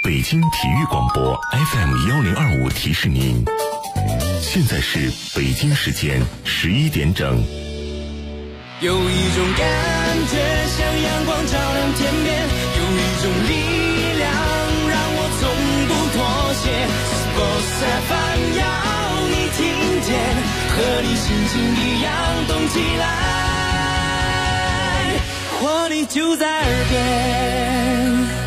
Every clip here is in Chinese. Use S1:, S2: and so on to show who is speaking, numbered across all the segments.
S1: 北京体育广播 FM1025 提示您，现在是北京时间11点整。
S2: 有一种感觉像阳光照亮天边，有一种力量让我从不妥协。Sports FM 要你听见，和你心情一样动起来，活力就在耳边。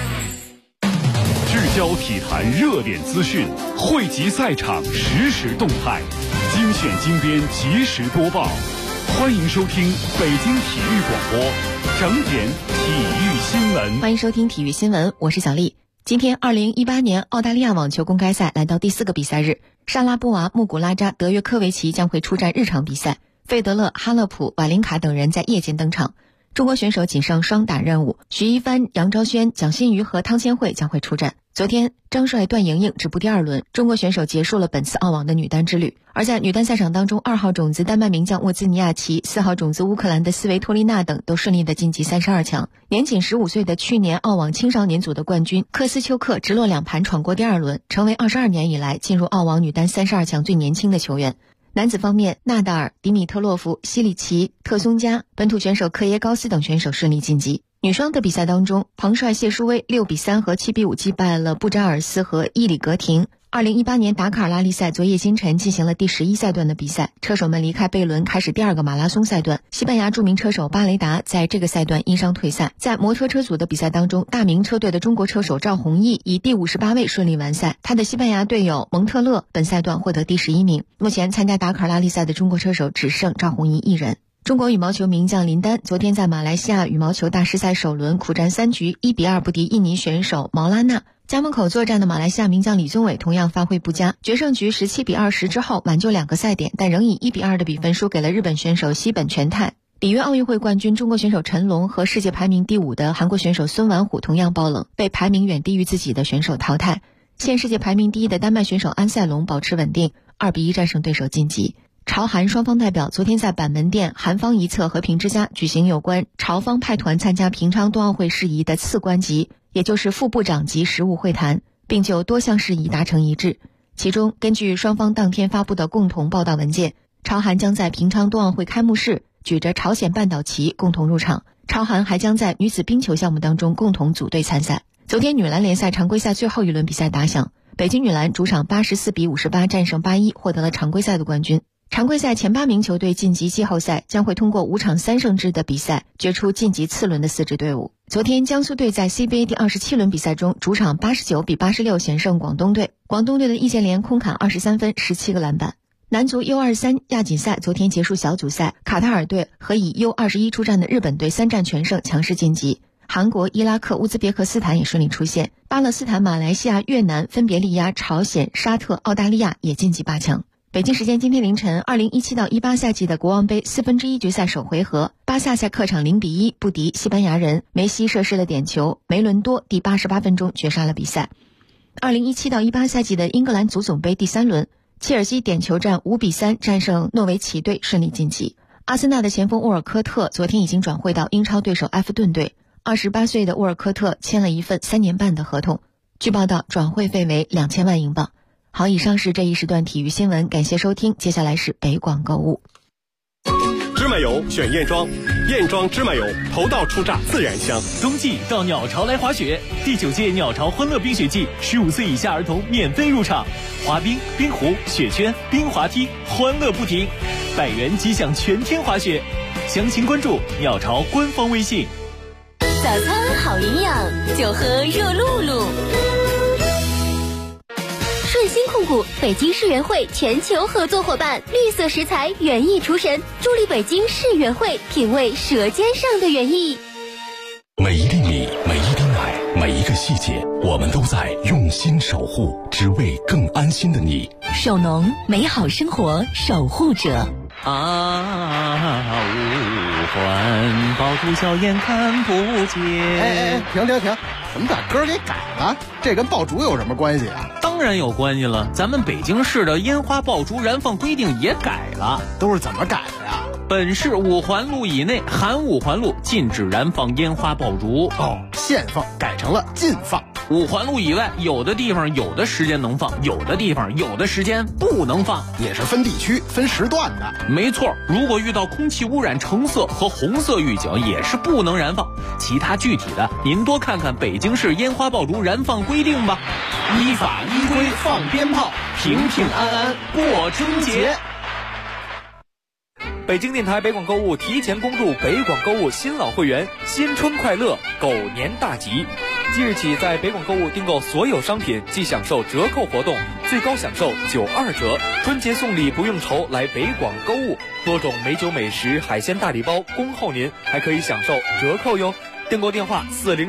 S3: 聚焦体坛热点资讯，汇集赛场实时动态，精选精编及时播报。欢迎收听北京体育广播整点体育新闻。
S4: 欢迎收听体育新闻，我是小丽。今天2018年澳大利亚网球公开赛来到第4个比赛日，莎拉波娃、穆古拉扎、德约科维奇将会出战日常比赛，费德勒、哈勒普、瓦林卡等人在夜间登场。中国选手仅剩双打任务，徐一帆、杨昭轩、蒋欣瑜和汤千惠将会出战。昨天，张帅、段莹莹止步第2轮，中国选手结束了本次澳网的女单之旅。而在女单赛场当中，2号种子丹麦名将沃兹尼亚奇、4号种子乌克兰的斯维托利娜等都顺利的晋级32强。年仅15岁的去年澳网青少年组的冠军科斯丘克直落2盘闯过第2轮，成为22年以来进入澳网女单32强最年轻的球员。男子方面，纳达尔、迪米特洛夫、西里奇、特松加、本土选手克耶高斯等选手顺利晋级。女双的比赛当中，彭帅、谢淑薇6比3和7比5击败了布扎尔斯和伊里格廷。2018年达喀尔拉力赛昨夜今晨进行了第11赛段的比赛，车手们离开贝伦开始第2个马拉松赛段。西班牙著名车手巴雷达在这个赛段因伤退赛。在摩托车组的比赛当中，大明车队的中国车手赵宏毅以第58位顺利完赛，他的西班牙队友蒙特勒本赛段获得第11名。目前参加达喀尔拉力赛的中国车手只剩赵宏毅一人。中国羽毛球名将林丹昨天在马来西亚羽毛球大师赛首轮苦战3局，1比2不敌印尼选手毛拉纳。家门口作战的马来西亚名将李宗伟同样发挥不佳，决胜局17比20之后挽救2个赛点，但仍以1比2的比分输给了日本选手西本全太。里约奥运会冠军中国选手陈龙和世界排名第5的韩国选手孙完虎同样爆冷，被排名远低于自己的选手淘汰。现世界排名第1的丹麦选手安塞龙保持稳定，2比1战胜对手晋级。朝韩双方代表昨天在板门店韩方一侧和平之家举行有关朝方派团参加平昌冬奥会事宜的次官级，也就是副部长级实务会谈，并就多项事宜达成一致。其中，根据双方当天发布的共同报道文件，朝韩将在平昌冬奥会开幕式举着朝鲜半岛旗共同入场，朝韩还将在女子冰球项目当中共同组队参赛。昨天女篮联赛常规赛最后一轮比赛打响，北京女篮主场84比58战胜81，获得了常规赛的冠军。常规赛前8名球队晋级季后赛，将会通过5场3胜制的比赛决出晋级次轮的4支队伍。昨天江苏队在 CBA 第27轮比赛中主场89比86险胜广东队，广东队的易建联空砍23分17个篮板。男足 U23 亚锦赛昨天结束小组赛，卡塔尔队和以 U21 出战的日本队3战全胜强势晋级。韩国、伊拉克、乌兹别克斯坦也顺利出现，巴勒斯坦、马来西亚、越南分别力压朝鲜、沙特、澳大利亚也晋级8强。北京时间今天凌晨，2017到18赛季的国王杯1/4决赛首回合，巴萨在客场0比1不敌西班牙人，梅西射失了点球，梅伦多第88分钟绝杀了比赛。2017到18赛季的英格兰足总杯第3轮，切尔西点球战5比3战胜诺维奇队，顺利晋级。阿森纳的前锋沃尔科特昨天已经转会到英超对手埃弗顿队，28岁的沃尔科特签了一份3年半的合同，据报道转会费为2000万英镑。好，以上是这一时段体育新闻，感谢收听，接下来是北广购物。
S5: 芝麻油选燕庄，燕庄芝麻油头道出榨自然香。
S6: 冬季到鸟巢来滑雪，第9届鸟巢欢乐冰雪季，15岁以下儿童免费入场，滑冰、冰壶、雪圈、冰滑梯，欢乐不停，100元即享全天滑雪。详情关注鸟巢官方微信。
S7: 早餐好营养，就喝热露露。顺鑫控股北京世园会全球合作伙伴，绿色食材园艺厨神，助力北京世园会品味舌尖上的园艺。
S1: 每一粒米，每一滴奶，每一个细节，我们都在用心守护，只为更安心的你。
S7: 手农，美好生活守护者。
S6: 五环爆竹硝烟看不见。
S8: 停！怎么把歌给改了？这跟爆竹有什么关系啊？
S6: 当然有关系了，咱们北京市的烟花爆竹燃放规定也改了。
S8: 都是怎么改的呀？
S6: 本市5环路以内含5环路禁止燃放烟花爆竹。
S8: 限放改成了禁放。
S6: 五环路以外，有的地方有的时间能放，有的地方有的时间不能放，
S8: 也是分地区分时段的。
S6: 没错，如果遇到空气污染橙色和红色预警，也是不能燃放。其他具体的，您多看看北京市烟花爆竹燃放规定吧。依法依规放鞭炮，平平安安过春节。
S9: 北京电台北广购物提前恭祝北广购物新老会员新春快乐，狗年大吉！即日起，在北广购物订购所有商品即享受折扣活动，最高享受92折。春节送礼不用愁，来北广购物，多种美酒美食、海鲜大礼包恭候您，还可以享受折扣哟。订购电话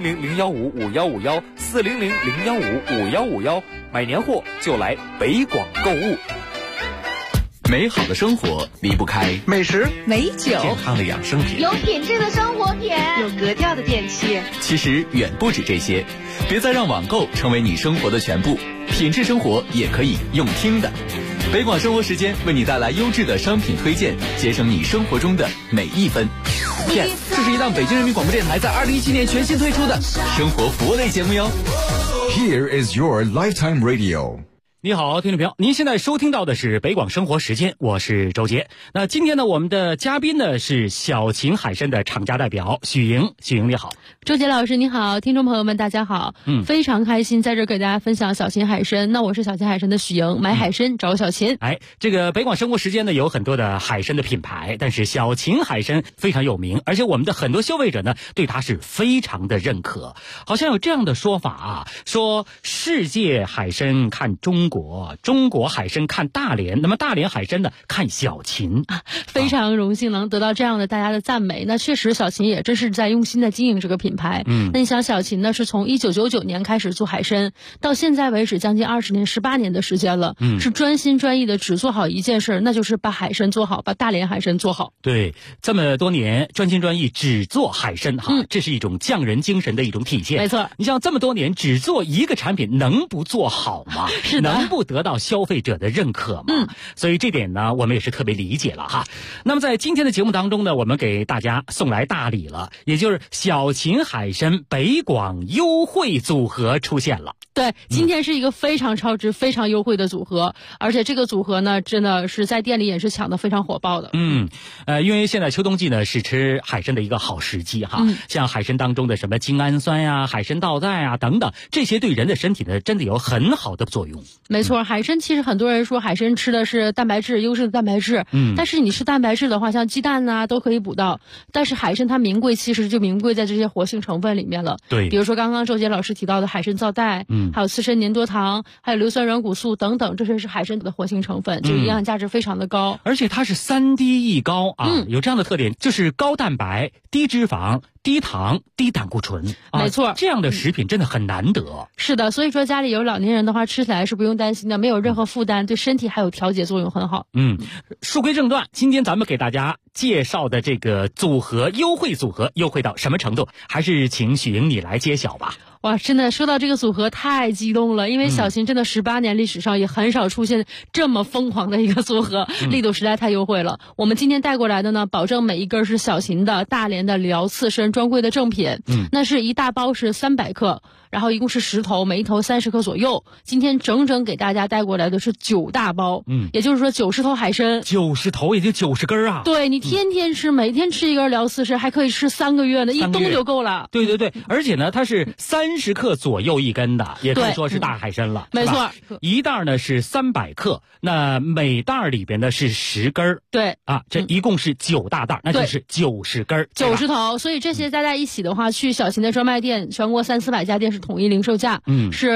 S9: 400-015-5151，400-015-5151，买年货就来北广购物。
S1: 美好的生活离不开
S8: 美食、
S4: 美酒、
S1: 健康的养生品，
S7: 有品质的生活品，
S10: 有格调的电器。
S1: 其实远不止这些，别再让网购成为你生活的全部，品质生活也可以用听的。北广生活时间为你带来优质的商品推荐，节省你生活中的每一分。Yes， 这是一档北京人民广播电台在2017年全新推出的生活服务类节目哟。
S11: Here is your Lifetime Radio。
S3: 你好，听众朋友，您现在收听到的是北广生活时间，我是周杰。那今天呢，我们的嘉宾呢是小秦海参的厂家代表许莹。许莹你好。
S10: 周杰老师你好，听众朋友们大家好。非常开心在这给大家分享小秦海参。那我是小秦海参的许莹，买海参找小秦。
S3: 这个北广生活时间呢有很多的海参的品牌，但是小秦海参非常有名，而且我们的很多消费者呢对它是非常的认可。好像有这样的说法啊，说世界海参看中国，中国海参看大连，那么大连海参呢看小秦。
S10: 非常荣幸能得到这样的大家的赞美。那确实小秦也真是在用心的经营这个品牌。那你想小秦呢是从1999年开始做海参，到现在为止将近20年18年的时间了，是专心专意的只做好一件事，那就是把海参做好，把大连海参做好。
S3: 对，这么多年专心专意只做海参这是一种匠人精神的一种体现。
S10: 没错，
S3: 你像这么多年只做一个产品，能不做好吗？
S10: 是的，
S3: 能不得到消费者的认可吗？所以这点呢我们也是特别理解了哈。那么在今天的节目当中呢，我们给大家送来大礼了，也就是小秦海参北广优惠组合出现了。
S10: 对，今天是一个非常超值非常优惠的组合，而且这个组合呢真的是在店里也是抢得非常火爆的。
S3: 因为现在秋冬季呢是吃海参的一个好时机哈。像海参当中的什么精氨酸呀、海参皂苷啊等等，这些对人的身体呢真的有很好的作用。
S10: 没错，海参其实很多人说海参吃的是蛋白质，优质的蛋白质。但是你吃蛋白质的话，像鸡蛋啊都可以补到，但是海参它名贵其实就名贵在这些活性成分里面了。
S3: 对，
S10: 比如说刚刚周杰老师提到的海参皂苷，还有刺参粘多糖，还有硫酸软骨素等等，这些是海参的活性成分，这个营养价值非常的高。
S3: 而且它是3低一高啊，有这样的特点，就是高蛋白、低脂肪、低糖、低胆固醇。
S10: 没错，
S3: 这样的食品真的很难得。
S10: 是的，所以说家里有老年人的话，吃起来是不用担心的，没有任何负担，对身体还有调节作用很好。
S3: 书归正传，今天咱们给大家介绍的这个组合优惠组合优惠到什么程度，还是请许莹你来揭晓吧。
S10: 哇，真的说到这个组合太激动了，因为小秦真的18年历史上也很少出现这么疯狂的一个组合，力度实在太优惠了。我们今天带过来的呢，保证每一根是小秦的大连的辽刺参专柜的正品。那是一大包是300克，然后一共是10头，每一头30克左右。今天整整给大家带过来的是9大包，也就是说90头海参
S3: ，90头也就90根啊。
S10: 对，你天天吃，每天吃一根辽刺参，还可以吃3个月呢，一冬就够了。
S3: 对对对，而且呢，它是30克左右一根的，也可以说是大海参了。
S10: 没错，
S3: 一袋呢是300克，那每袋里边呢是10根。
S10: 对
S3: 啊，这一共是9大袋，那就是90根
S10: ，90头。所以这些加在一起的话，去小秦的专卖店，全国300-400家店是统一零售价，是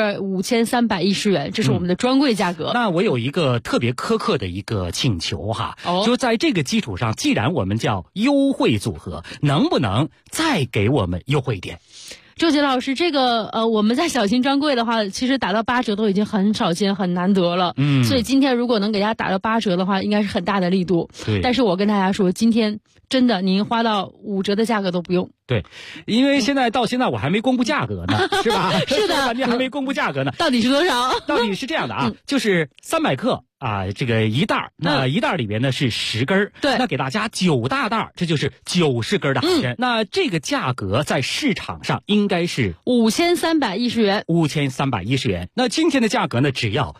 S10: 5310元，这是我们的专柜价格。
S3: 那我有一个特别苛刻的一个请求哈，就在这个基础上，既然我们叫优惠组合，能不能再给我们优惠一点？
S10: 周杰老师，这个我们在小秦专柜的话，其实打到8折都已经很少见、很难得了。所以今天如果能给大家打到8折的话，应该是很大的力度。
S3: 对。
S10: 但是我跟大家说，今天真的您花到5折的价格都不用。
S12: 对，因为到现在我还没公布价格呢，是吧？
S10: 是的，
S12: 半天还没公布价格呢。
S10: 到底是多少？
S12: 到底是这样的啊，就是300克。这个一袋，那一袋里边呢是10根，
S10: 对，
S12: 那给大家9大袋，这就是90根的海参。那这个价格在市场上应该是
S10: 5310元
S12: ，5310元。那今天的价格呢，只要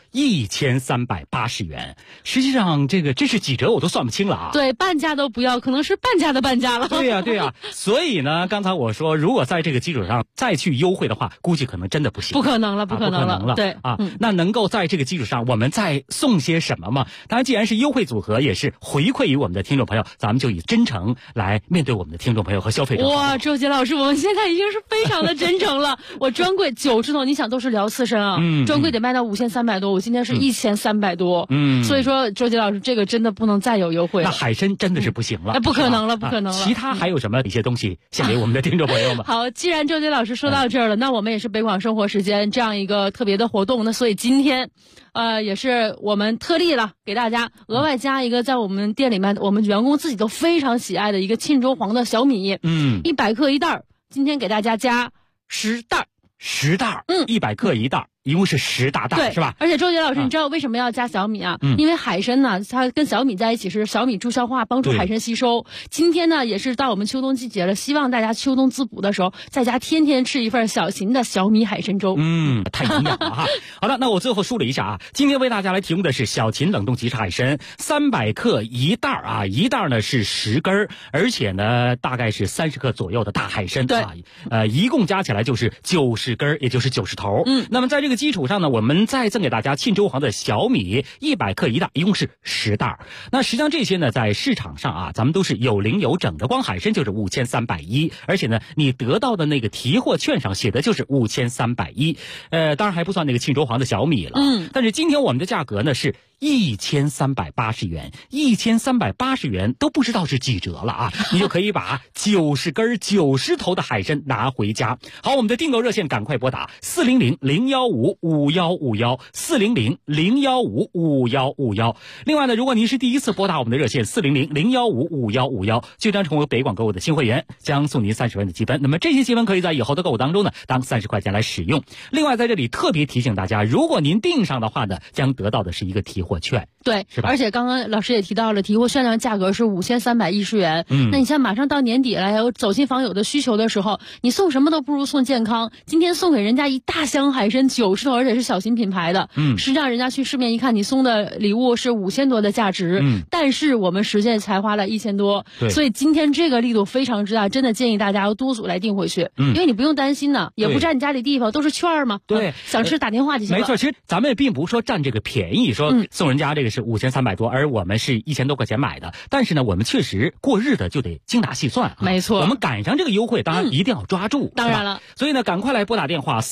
S12: 1380元。实际上，这是几折我都算不清了啊。
S10: 对，半价都不要，可能是半价的半价了。
S12: 对呀。所以呢，刚才我说，如果在这个基础上再去优惠的话，估计可能真的不行。
S10: 不可能了。对
S12: 啊，那能够在这个基础上，我们再送些什么嘛？当然，既然是优惠组合，也是回馈于我们的听众朋友，咱们就以真诚来面对我们的听众朋友和消费者。
S10: 哇，周杰老师，我们现在已经是非常的真诚了。我专柜9字头，你想都是聊刺身啊，专柜得卖到5300多，我今天是1300多，所以说周杰老师这个真的不能再有优惠了。
S12: 那海参真的是不行了，
S10: 不可能了。
S12: 其他还有什么一些东西献给我们的听众朋友们？
S10: 好，既然周杰老师说到这儿了，那我们也是北广生活时间这样一个特别的活动，那所以今天也是我们特例了，给大家额外加一个在我们店里面我们员工自己都非常喜爱的一个沁州黄的小米，100克一袋，今天给大家加10袋，100克一袋。一共是10大袋，是吧？而且周杰老师，你知道为什么要加小米啊？因为海参呢，它跟小米在一起是小米助消化，帮助海参吸收。今天呢，也是到我们秋冬季节了，希望大家秋冬滋补的时候，在家天天吃一份小型的小米海参粥。
S12: 太营养了哈。好了，那我最后梳理一下啊，今天为大家来提供的是小秦冷冻即食海参，300克一袋啊，一袋呢是10根，而且呢大概是30克左右的大海参啊，一共加起来就是90根，也就是90头。那么在这个基础上呢，我们再赠给大家沁州黄的小米100克一袋，一共是10袋。那实际上这些呢，在市场上啊，咱们都是有零有整的，光海参就是5310，而且呢，你得到的那个提货券上写的就是5310，当然还不算那个沁州黄的小米了。但是今天我们的价格呢是1380元，1380元都不知道是几折了啊！你就可以把90根90头的海参拿回家。好，我们的订购热线赶快拨打400-015-5151，400-015-5151。另外呢，如果您是第一次拨打我们的热线400-015-5151，就将成为北广购物的新会员，将送您30元的积分。那么这些积分可以在以后的购物当中呢，当30块钱来使用。另外在这里特别提醒大家，如果您订上的话呢，将得到的是一个提货券。
S10: 对，
S12: 是吧？
S10: 而且刚刚老师也提到了，提货券的价格是5310元。那你像马上到年底了，还有走亲访友的需求的时候，你送什么都不如送健康。今天送给人家一大箱海参90头，而且是小型品牌的。实际上人家去市面一看，你送的礼物是5000多的价值，但是我们实际才花了1000多。所以今天这个力度非常之大，真的建议大家要多组来订回去，因为你不用担心呢，也不占你家里地方，都是券嘛。
S12: 对，
S10: 想吃打电话就行了。
S12: 没错，其实咱们也并不是说占这个便宜，说送人家这个是5300多，而我们是1000多块钱买的。但是呢，我们确实过日子就得精打细算。
S10: 没错，
S12: 我们赶上这个优惠，当然一定要抓住。
S10: 当然了，
S12: 所以呢，赶快来拨打电话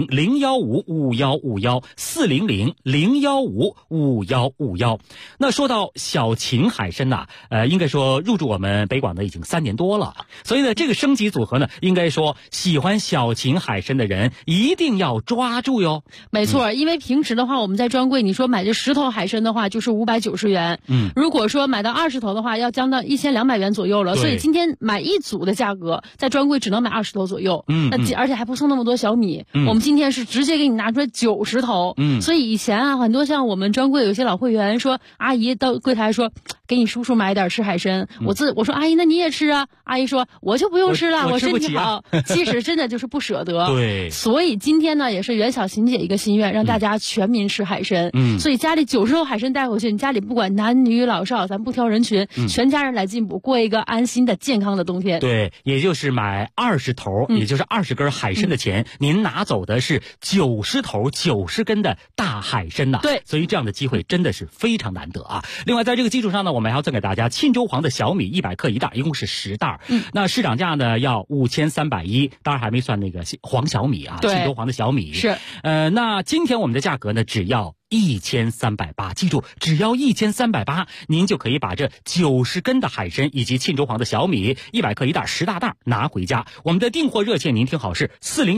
S12: 400-015-5151，400-015-5151。那说到小秦海参呐，应该说入驻我们北广呢已经3年多了。所以呢，这个升级组合呢，应该说喜欢小秦海参的人一定要抓住哟。
S10: 没错，因为平时的话，我们在专柜你说买这10头海参的话，就是590元。如果说买到20头的话，要将到1200元左右了。所以今天买一组的价格，在专柜只能买20头左右。而且还不送那么多小米。我们今天是直接给你拿出来90头。所以以前啊，很多像我们专柜有些老会员说，阿姨到柜台说，给你叔叔买点吃海参。我说阿姨，那你也吃啊？阿姨说我就不用吃了，我身体好。其实真的就是不舍得。
S12: 对。
S10: 所以今天呢，也是袁小琴姐一个心愿，让大家全民吃海参。所以家里90头海参带回去，你家里不管男女老少，咱不挑人群，全家人来进补，过一个安心的健康的冬天。
S12: 对，也就是买20头，也就是20根海参的钱，您拿走的是90头90根的大海参呐。
S10: 对，
S12: 所以这样的机会真的是非常难得啊。另外在这个基础上呢，我们还要赠给大家沁州黄的小米100克一袋，一共是10袋。那市场价呢要5310，当然还没算那个黄小米啊，沁州黄的小米
S10: 是。
S12: 那今天我们的价格呢只要 1380，记住，只要1380，您就可以把这90根的海参以及沁州黄的小米100克1袋10大袋拿回家。我们的订货热线您听好是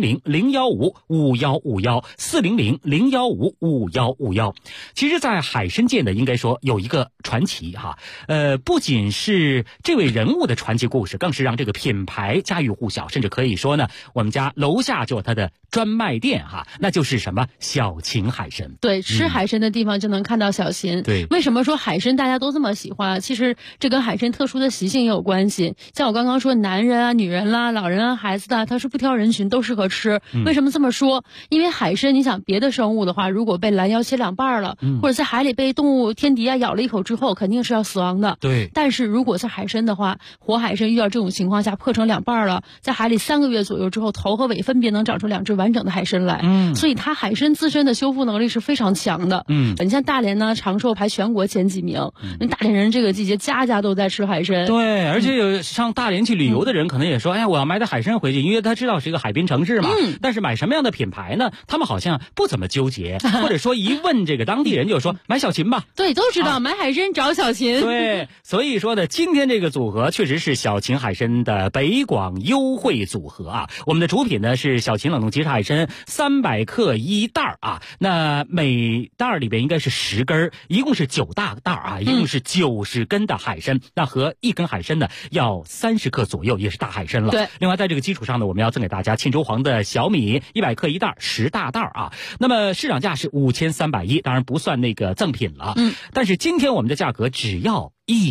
S12: 400-015-5151，400-015-5151。其实在海参界呢，应该说有一个传奇哈，不仅是这位人物的传奇故事，更是让这个品牌家喻户晓，甚至可以说呢，我们家楼下就有它的专卖店哈，那就是什么小秦海参。
S10: 对，吃海参的地方就能看到小秦。
S12: 对，
S10: 为什么说海参大家都这么喜欢？其实这跟海参特殊的习性也有关系。像我刚刚说，男人啊、女人啦、老人啊、孩子啊，他是不挑人群，都适合吃。为什么这么说？因为海参，你想别的生物的话，如果被拦腰切两半了，或者在海里被动物天敌啊咬了一口之后，肯定是要死亡的。
S12: 对。
S10: 但是如果是海参的话，活海参遇到这种情况下破成两半了，在海里3个月左右之后，头和尾分别能长出2只完整的海参来。所以它海参自身的修复能力是非常强的。你像大连呢，长寿排全国前几名。大连人这个季节家家都在吃海参。
S12: 对，而且有上大连去旅游的人可能也说，哎呀，我要买点海参回去，因为他知道是一个海滨城市嘛。但是买什么样的品牌呢？他们好像不怎么纠结，或者说一问这个当地人就说买小秦吧。
S10: 对，都知道买海参找小秦。
S12: 对，所以说呢，今天这个组合确实是小秦海参的北广优惠组合啊。我们的主品呢是小秦冷冻即食海参300克1袋啊，那每袋里边应该是10根，一共是9大袋啊，一共是90根的海参，那和1根海参呢要30克左右，也是大海参了。
S10: 对，
S12: 另外在这个基础上呢，我们要赠给大家沁州黄的小米100克1袋10大袋啊，那么市场价是5310，当然不算那个赠品了。但是今天我们的价格只要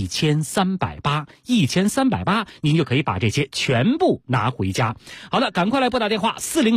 S12: 1380，1380，您就可以把这些全部拿回家。好的，赶快来拨打电话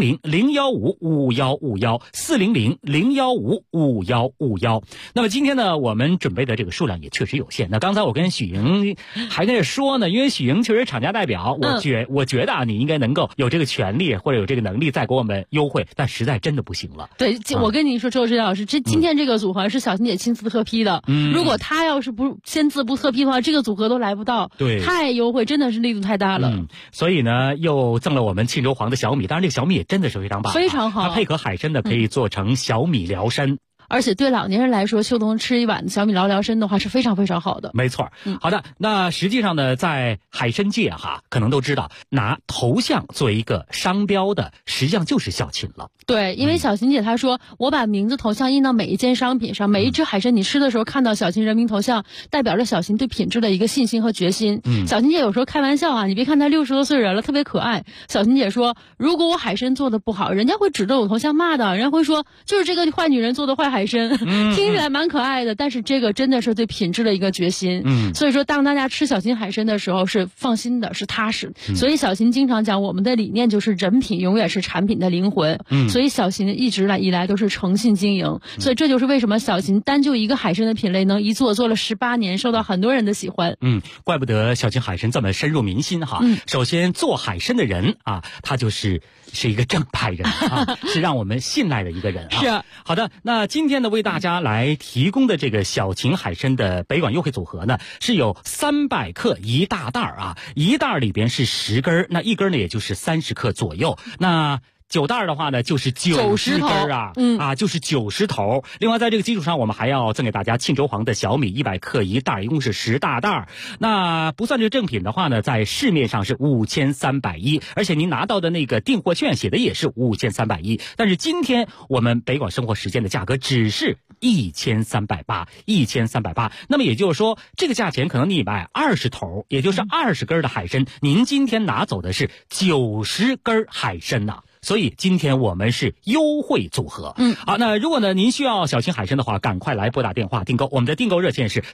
S12: 400-015-5151，400-015-5151。那么今天呢，我们准备的这个数量也确实有限。那刚才我跟许莹还跟着说呢，因为许莹确实厂家代表，我觉得啊，你应该能够有这个权利或者有这个能力再给我们优惠，但实在真的不行了。
S10: 对，我跟您说，周指导老师，今天这个组合是小秦姐亲自特批的。如果她要是不签字不特批的话，这个组合都来不到。
S12: 对，
S10: 太优惠，真的是力度太大了。
S12: 所以呢，又赠了我们沁州黄的小米，当然这个小米也真的是非常棒，
S10: 非常好。
S12: 它配合海参的可以做成小米辽参。
S10: 而且对老年人来说，秋冬吃一碗小米辽参的话是非常非常好的。
S12: 没错。好的，那实际上呢，在海参界哈，可能都知道拿头像作为一个商标的，实际上就是小秦了。
S10: 对，因为小秦姐她说，我把名字头像印到每一件商品上，每一只海参你吃的时候看到小秦人民头像，代表着小秦对品质的一个信心和决心。小秦姐有时候开玩笑啊，你别看她60多岁人了，特别可爱。小秦姐说，如果我海参做的不好，人家会指着我头像骂的，人家会说就是这个坏女人做的坏海参，听起来蛮可爱的，但是这个真的是对品质的一个决心。所以说当大家吃小秦海参的时候是放心的，是踏实。所以小秦经常讲，我们的理念就是人品永远是产品的灵魂。所以小秦一直以来都是诚信经营，所以这就是为什么小秦单就一个海参的品类能一做了18年，受到很多人的喜欢。
S12: 怪不得小秦海参这么深入民心哈。首先做海参的人啊，他是一个正派人啊，是让我们信赖的一个人啊。
S10: 是。
S12: 好的，那今天呢为大家来提供的这个小秦海参的北广优惠组合呢，是有300克1大袋啊，一袋里边是10根，那一根呢也就是30克左右。那9袋的话呢，就是90根啊，就是90头。另外，在这个基础上，我们还要赠给大家沁州黄的小米100克1袋，一共是10大袋。那不算这个正品的话呢，在市面上是5310，而且您拿到的那个订货券写的也是5310。但是今天我们北广生活时间的价格只是1380，1380。那么也就是说，这个价钱可能你买20头，也就是20根的海参，您今天拿走的是90根海参呐。所以今天我们是优惠组合。好，那如果呢您需要小秦海参的话，赶快来拨打电话订购。我们的订购热线是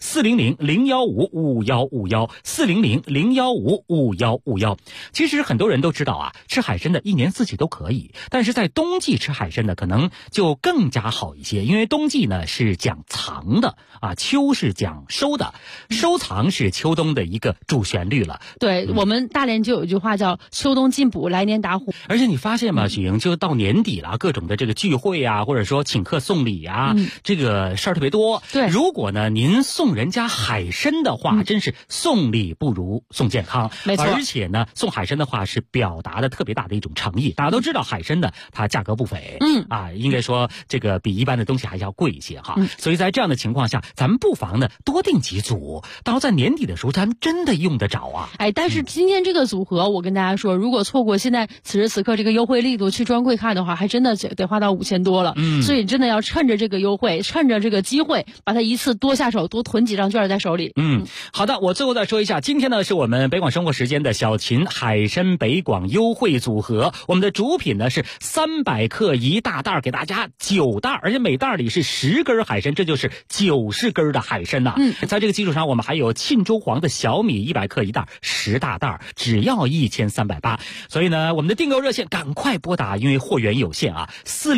S12: 400-015-5151，400-015-5151。其实很多人都知道啊，吃海参的一年四季都可以，但是在冬季吃海参呢，可能就更加好一些，因为冬季呢是讲藏的啊，秋是讲收的，收藏是秋冬的一个主旋律了。
S10: 对，我们大连就有一句话叫秋冬进补，来年打虎。
S12: 而且你发现吗？ 么许莹就到年底了，各种的这个聚会啊，或者说请客送礼啊，这个事儿特别多。
S10: 对，
S12: 如果呢您送人家海参的话，真是送礼不如送健康。
S10: 没错，
S12: 而且呢送海参的话是表达的特别大的一种诚意。大家都知道海参呢它价格不菲，应该说这个比一般的东西还要贵一些哈。所以在这样的情况下，咱们不妨呢多订几组，到时候在年底的时候咱们真的用得着啊。
S10: 但是今天这个组合，我跟大家说，如果错过现在此时此刻这个优惠力度去专柜看的话，还真的得花到5000多了。所以真的要趁着这个优惠，趁着这个机会，把它一次多下手，多囤几张券在手里。
S12: 好的，我最后再说一下，今天呢是我们北广生活时间的小秦海参北广优惠组合，我们的主品呢是300克一大袋，给大家9袋，而且每袋里是10根海参，这就是90根的海参呐。在这个基础上，我们还有沁州黄的小米100克一袋，10大袋，只要1380。所以呢，我们的订购热线赶快拨打，因为货源有限啊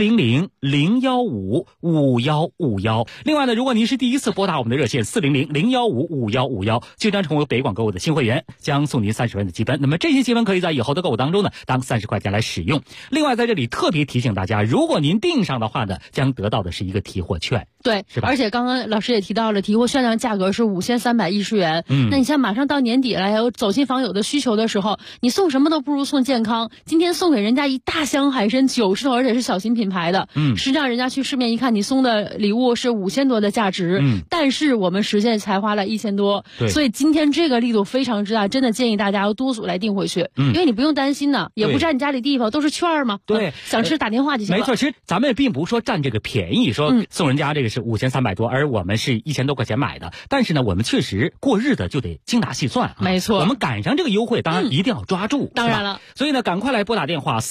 S12: ，400-015-5151。另外呢，如果您是第一次拨打我们的热线400-015-5151，就将成为北广购物的新会员，将送您30元的积分。那么这些积分可以在以后的购物当中呢，当30块钱来使用。另外在这里特别提醒大家，如果您订上的话呢，将得到的是一个提货券。
S10: 对，
S12: 是吧？
S10: 而且刚刚老师也提到了，提货券的价格是5310元。那你像马上到年底了，有走亲访友的需求的时候，你送什么都不如送健康。今天送给人家一大箱海参90头，而且是小型品牌的。实际上人家去市面一看，你送的礼物是5000多的价值，但是我们实现才花了1000多。所以今天这个力度非常之大，真的建议大家要多组来订回去，因为你不用担心呢，也不占你家里地方，都是券嘛。
S12: 对，
S10: 想吃打电话就行了。
S12: 没错，其实咱们并不是说占这个便宜，说送人家这个是5300多，而我们是1000多块钱买的。但是呢，我们确实过日子就得精打细算。
S10: 没错，
S12: 我们赶上这个优惠，当然一定要抓住。
S10: 当然了，
S12: 所以呢，赶快来拨打电话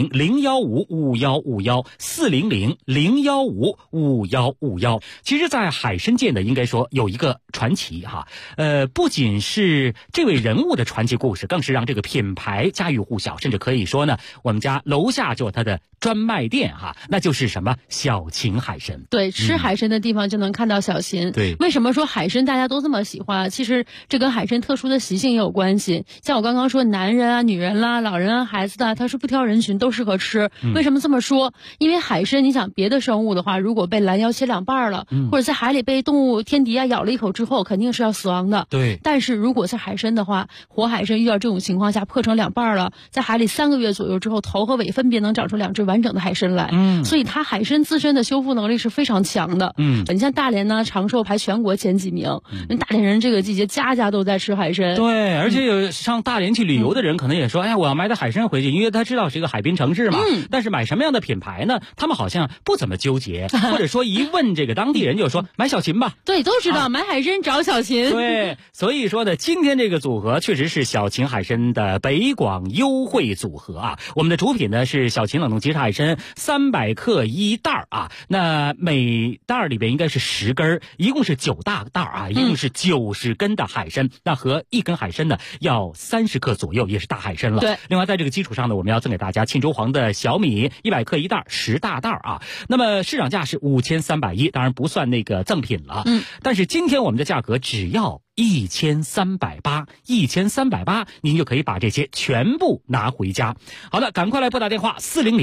S12: 400-015-5151，400-015-5151。其实，在海参界呢，应该说有一个传奇哈，不仅是这位人物的传奇故事，更是让这个品牌家喻户晓，甚至可以说呢，我们家楼下就有它的专卖店哈，那就是什么小秦海参。
S10: 对，吃海参的地方就能看到小秦。
S12: 对，
S10: 为什么说海参大家都这么喜欢？其实这跟海参特殊的习性也有关系。像我刚刚说，男人啊、女人啦、老人啊、孩子的，他是不挑人群，都适合吃。为什么这么说？因为海参，你想别的生物的话，如果被拦腰切2半了，或者在海里被动物天敌啊咬了一口之后，肯定是要死亡的。
S12: 对。
S10: 但是如果是海参的话，活海参遇到这种情况下破成2半了，在海里3个月左右之后，头和尾分别能长出2只完整的海参来。所以它海参自身的修复能力是非常强的。你像大连呢，长寿排全国前几名。大连人这个季节家家都在吃海参。
S12: 对，而且有上大连去旅游的人可能也说，哎呀，我要买点海参回去，因为他知道是一个海滨城市嘛。但是买什么样的品牌呢？他们好像不怎么纠结，或者说一问这个当地人就说买小秦吧。
S10: 对，都知道买海参找小秦。
S12: 对，所以说呢，今天这个组合确实是小秦海参的北广优惠组合啊。我们的主品呢是小秦冷冻即食海参300克一袋啊，那每袋里边应该是10根，一共是9大袋啊，一共是90根的海参。那和1根海参呢要30克左右，也是大海参了。
S10: 对。
S12: 另外在这个基础上呢，我们要赠给大家沁州黄的小米100克一袋，10大袋啊。那么市场价是5310，当然不算那个赠品了。但是今天我们的价格只要1380，1380，您就可以把这些全部拿回家。好的，赶快来拨打电话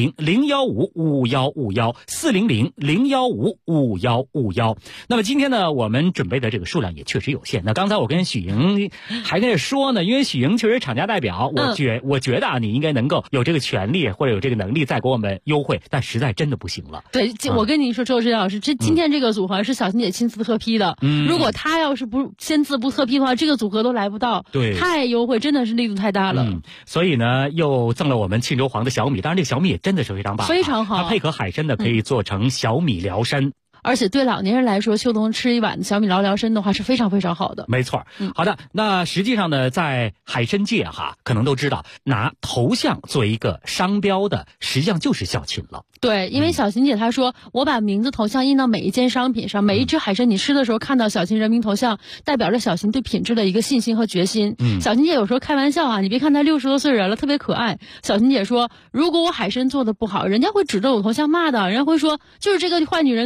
S12: 400-015-5151，400-015-5151。那么今天呢，我们准备的这个数量也确实有限。那刚才我跟许莹还跟着说呢，因为许莹确实厂家代表，我觉得啊，你应该能够有这个权利或者有这个能力再给我们优惠，但实在真的不行了。
S10: 对，我跟你说，周志老师，今天这个组合是小秦姐亲自特批的。如果她要是不签字不特批的话，这个组合都来不到。
S12: 对，
S10: 太优惠，真的是力度太大了。
S12: 所以呢，又赠了我们沁州黄的小米，当然这个小米也真的是非常棒，
S10: 非常好。
S12: 它配合海参呢，可以做成小米辽参。
S10: 而且对老年人来说，秋冬吃一碗小米辽参的话是非常非常好的。
S12: 没错。好的，那实际上呢，在海参界哈，可能都知道拿头像作为一个商标的，实际上就是小秦了。
S10: 对，因为小秦姐她说，我把名字头像印到每一件商品上，每一只海参你吃的时候看到小秦人民头像，代表着小秦对品质的一个信心和决心。小秦姐有时候开玩笑啊，你别看她60多岁人了，特别可爱。小秦姐说，如果我海参做的不好，人家会指着我头像骂的，人家会说就是这个坏女人做的坏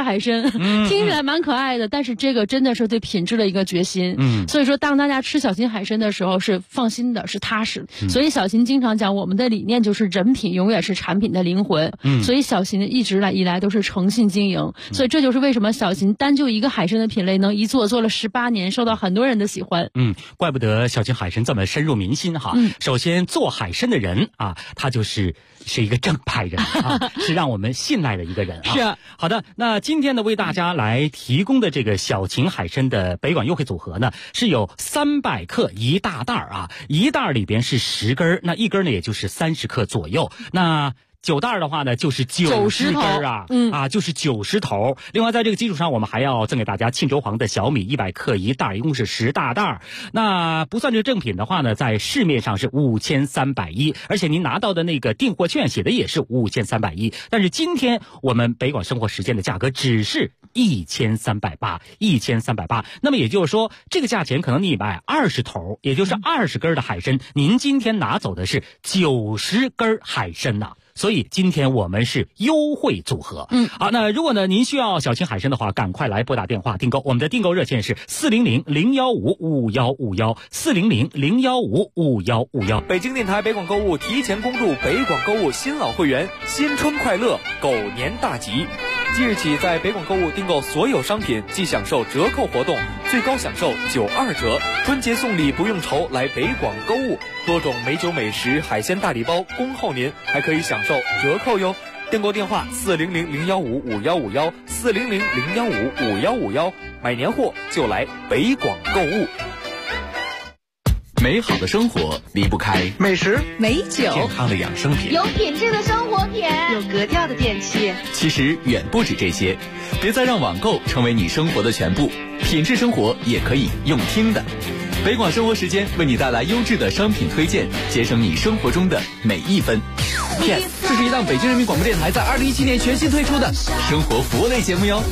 S10: 海参，听起来蛮可爱的，但是这个真的是对品质的一个决心。所以说当大家吃小秦海参的时候是放心的，是踏实。所以小秦经常讲，我们的理念就是人品永远是产品的灵魂。所以小秦一直以来都是诚信经营。所以这就是为什么小秦单就一个海参的品类能一做了18年，受到很多人的喜欢。
S12: 怪不得小秦海参这么深入民心哈。首先做海参的人啊，他是一个正派人啊，是让我们信赖的一个人啊。
S10: 是。
S12: 好的，那今天呢为大家来提供的这个小秦海参的北广优惠组合呢，是有300克一大袋啊，一袋里边是10根，那一根呢也就是30克左右。那9袋的话呢，就是90根啊，就是90头。另外，在这个基础上，我们还要赠给大家沁州黄的小米100克一袋，一共是10大袋。那不算这正品的话呢，在市面上是5310，而且您拿到的那个订货券写的也是5310。但是今天我们北广生活时间的价格只是1380，1380。那么也就是说，这个价钱可能你买20头，也就是20根的海参，您今天拿走的是90根海参呐。所以今天我们是优惠组合。好，那如果呢您需要小秦海参的话，赶快来拨打电话订购。我们的订购热线是400-015-5151，400-015-5151。
S9: 北京电台北广购物提前恭祝北广购物新老会员新春快乐，狗年大吉！即日起，在北广购物订购所有商品即享受折扣活动，最高享受92折。春节送礼不用愁，来北广购物，多种美酒美食、海鲜大礼包恭候您，还可以享受折扣哟。订购电话400-015-5151，400-015-5151，买年货就来北广购物。
S1: 美好的生活离不开
S8: 美食、
S7: 美酒、
S1: 健康的养生品、
S7: 有品质的生活品、
S13: 有格调的电器。
S1: 其实远不止这些，别再让网购成为你生活的全部，品质生活也可以用听的。北广生活时间为你带来优质的商品推荐，节省你生活中的每一分。
S14: Yes， 这是一档北京人民广播电台在2017年全新推出的
S1: 生活服务类节目哟。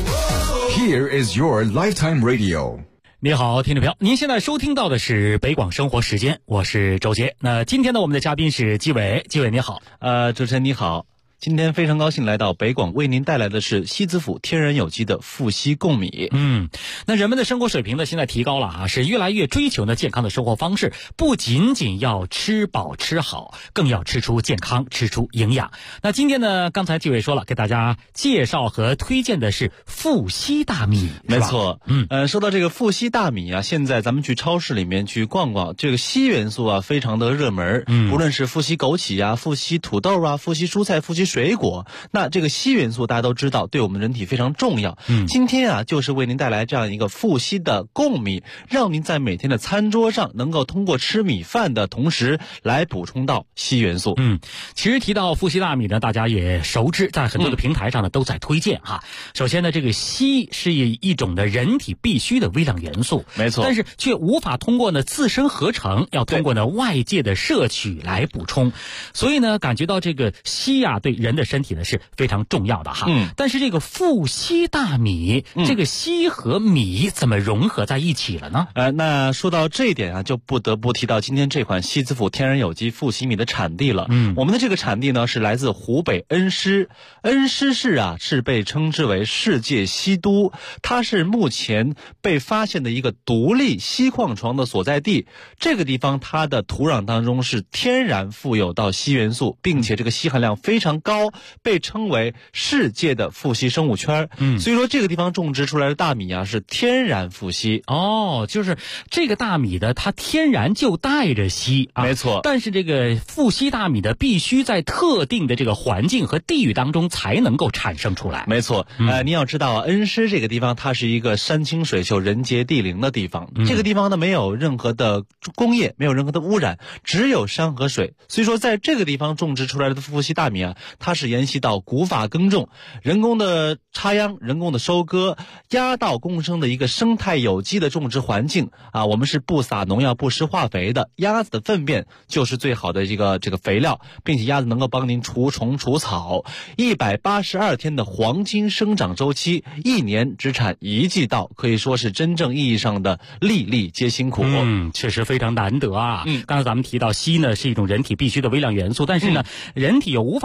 S11: Here is your lifetime radio。
S12: 你好，听众朋友，您现在收听到的是北广生活时间，我是周杰。那今天呢，我们的嘉宾是纪伟，纪伟你好。
S15: 主持人你好。今天非常高兴来到北广，为您带来的是西子府天然有机的富硒贡米。
S12: 那人们的生活水平呢，现在提高了啊，是越来越追求呢健康的生活方式，不仅仅要吃饱吃好，更要吃出健康，吃出营养。那今天呢，刚才纪委说了，给大家介绍和推荐的是富硒大米，
S15: 没错。说到这个富硒大米啊，现在咱们去超市里面去逛逛，这个硒元素啊非常的热门。无论是富硒枸杞啊、富硒土豆啊、富硒蔬菜、富硒水果，那这个硒元素大家都知道对我们人体非常重要。今天啊就是为您带来这样一个富硒的贡米，让您在每天的餐桌上能够通过吃米饭的同时来补充到硒元素。
S12: 其实提到富硒大米呢，大家也熟知，在很多的平台上呢都在推荐哈。首先呢，这个硒是一种的人体必需的微量元素，
S15: 没错，
S12: 但是却无法通过呢自身合成，要通过呢外界的摄取来补充。所以呢，感觉到这个硒啊对人的身体呢是非常重要的哈。但是这个富硒大米，这个硒和米怎么融合在一起了呢？
S15: 那说到这一点啊，就不得不提到今天这款西子府天然有机富硒米的产地了。我们的这个产地呢是来自湖北恩施，恩施市啊是被称之为世界硒都，它是目前被发现的一个独立硒矿床的所在地。这个地方它的土壤当中是天然富有到硒元素，并且这个硒含量非常高，被称为世界的富硒生物圈。所以说这个地方种植出来的大米啊是天然富硒。
S12: 就是这个大米的它天然就带着硒啊，
S15: 没错。
S12: 但是这个富硒大米的必须在特定的这个环境和地域当中才能够产生出来。
S15: 没错。您要知道啊，恩施这个地方它是一个山清水秀、人杰地灵的地方。这个地方呢没有任何的工业，没有任何的污染，只有山和水。所以说在这个地方种植出来的富硒大米啊，它是沿袭到古法耕种、人工的插秧、人工的收割、压稻共生的一个生态有机的种植环境啊。我们是不撒农药、不施化肥的，鸭子的粪便就是最好的这个肥料，并且鸭子能够帮您除虫除草。182天的黄金生长周期，1年只产1季稻，可以说是真正意义上的粒粒皆辛苦。
S12: 确实非常难得啊。刚才咱们提到硒呢是一种人体必需的微量元素，但是呢人体又无法通过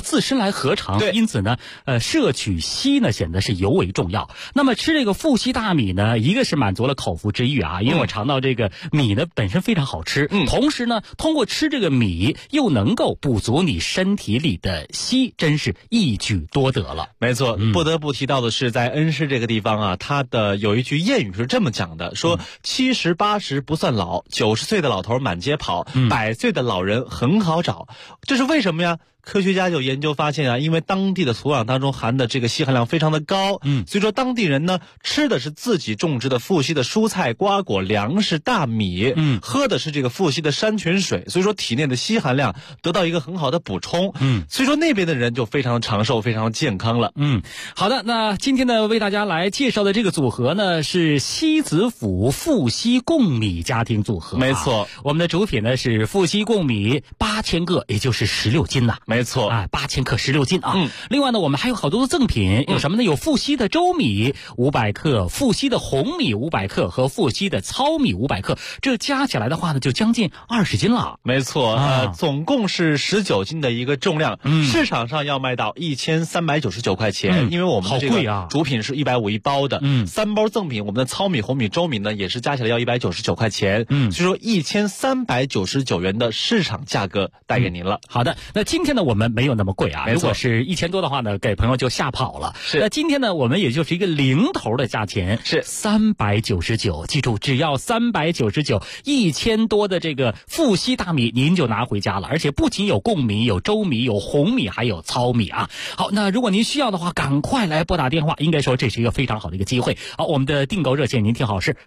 S12: 自身来合成，因此呢，摄取硒呢显得是尤为重要。那么吃这个富硒大米呢，一个是满足了口腹之欲啊，因为我尝到这个米呢本身非常好吃，同时呢，通过吃这个米又能够补足你身体里的硒，真是一举多得了。
S15: 没错，不得不提到的是，在恩施这个地方啊，它的有一句谚语是这么讲的，说70、80不算老，90岁的老头满街跑，100岁的老人很好找。这是为什么呀？科学家有研究发现啊，因为当地的土壤当中含的这个硒含量非常的高，所以说当地人呢吃的是自己种植的富硒的蔬菜、瓜果、粮食、大米，喝的是这个富硒的山泉水，所以说体内的硒含量得到一个很好的补充，所以说那边的人就非常长寿、非常健康了。
S12: 好的，那今天呢为大家来介绍的这个组合呢是西子府富硒贡米家庭组合，
S15: 没错，
S12: 我们的主品呢是富硒贡米8000个，也就是16斤呐。
S15: 没错
S12: 啊，8000克16斤啊。另外呢，我们还有好多的赠品，有什么呢？有富硒的粥米500克，富硒的红米500克和富硒的糙米500克，这加起来的话呢，就将近20斤了。
S15: 没错，总共是19斤的一个重量，市场上要卖到1399块钱，因为我们的这个主品是150一包的，3包赠品，我们的糙米、红米、粥米呢也是加起来要199块钱，所以说1399元的市场价格带给您了。
S12: 好的，那今天呢我们没有那么贵啊，如果是1000多的话呢，给朋友就吓跑了。那今天呢，我们也就是一个零头的价钱，是399，记住，只要399，1000多的这个富硒大米您就拿回家了，而且不仅有贡米、有粥米、有红米，还有糙米啊。好，那如果您需要的话，赶快来拨打电话，应该说这是一个非常好的一个机会。好，我们的订购热线您听好，是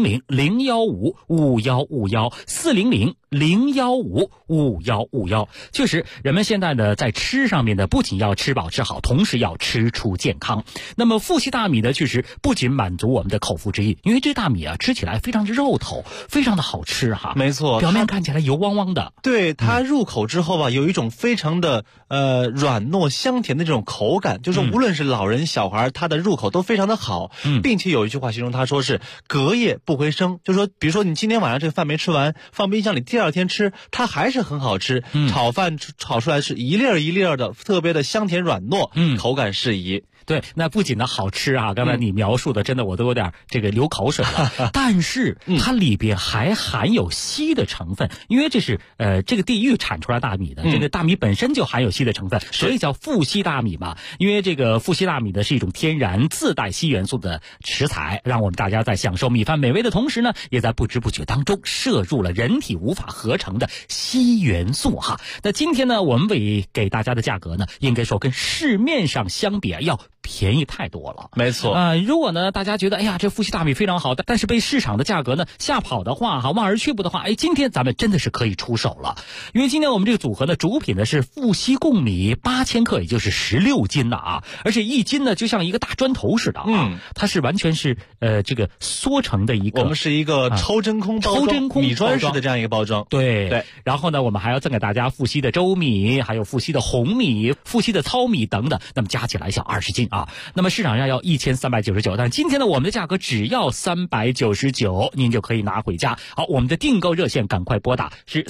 S12: 400-015-5151，400-015-5151。确实，人们现在呢在吃上面呢，不仅要吃饱吃好，同时要吃出健康。那么富硒大米呢，确实不仅满足我们的口腹之欲，因为这大米啊吃起来非常的肉头，非常的好吃哈。
S15: 没错，
S12: 表面看起来油汪汪的，
S15: 对，它入口之后吧，有一种非常的软糯香甜的这种口感，就是无论是老人小孩，它的入口都非常的好，并且有一句话形容它说是隔夜不回生，就是说，比如说你今天晚上这个饭没吃完，放冰箱里，第二天吃，它还是很好吃。炒饭炒出来是一粒儿一粒儿的，特别的香甜软糯，口感适宜。
S12: 对，那不仅呢好吃啊，刚才你描述的真的我都有点这个流口水了。但是它里边还含有硒的成分，因为这是这个地域产出来大米的，这个大米本身就含有硒的成分，所以叫富硒大米嘛。因为这个富硒大米呢是一种天然自带硒元素的食材，让我们大家在享受米饭美味的同时呢，也在不知不觉当中摄入了人体无法合成的硒元素哈。那今天呢，我们给大家的价格呢，应该说跟市面上相比要便宜太多了。
S15: 没错
S12: 如果呢大家觉得哎呀这富硒大米非常好，但是被市场的价格呢吓跑的话望而却步的话，今天咱们真的是可以出手了。因为今天我们这个组合呢，主品呢是富硒贡米8000克，也就是16斤的啊，而且一斤呢就像一个大砖头似的啊，它是完全是这个缩成的一个，
S15: 我们是一个抽真空包装，米砖式的这样一个包装。
S12: 对，然后呢我们还要赠给大家富硒的粥米，还有富硒的红米、富硒的糙米等等，那么加起来像20斤啊。那么市场上要1399，但今天呢我们的价格只要399，您就可以拿回家。好，我们的订购热线赶快拨打是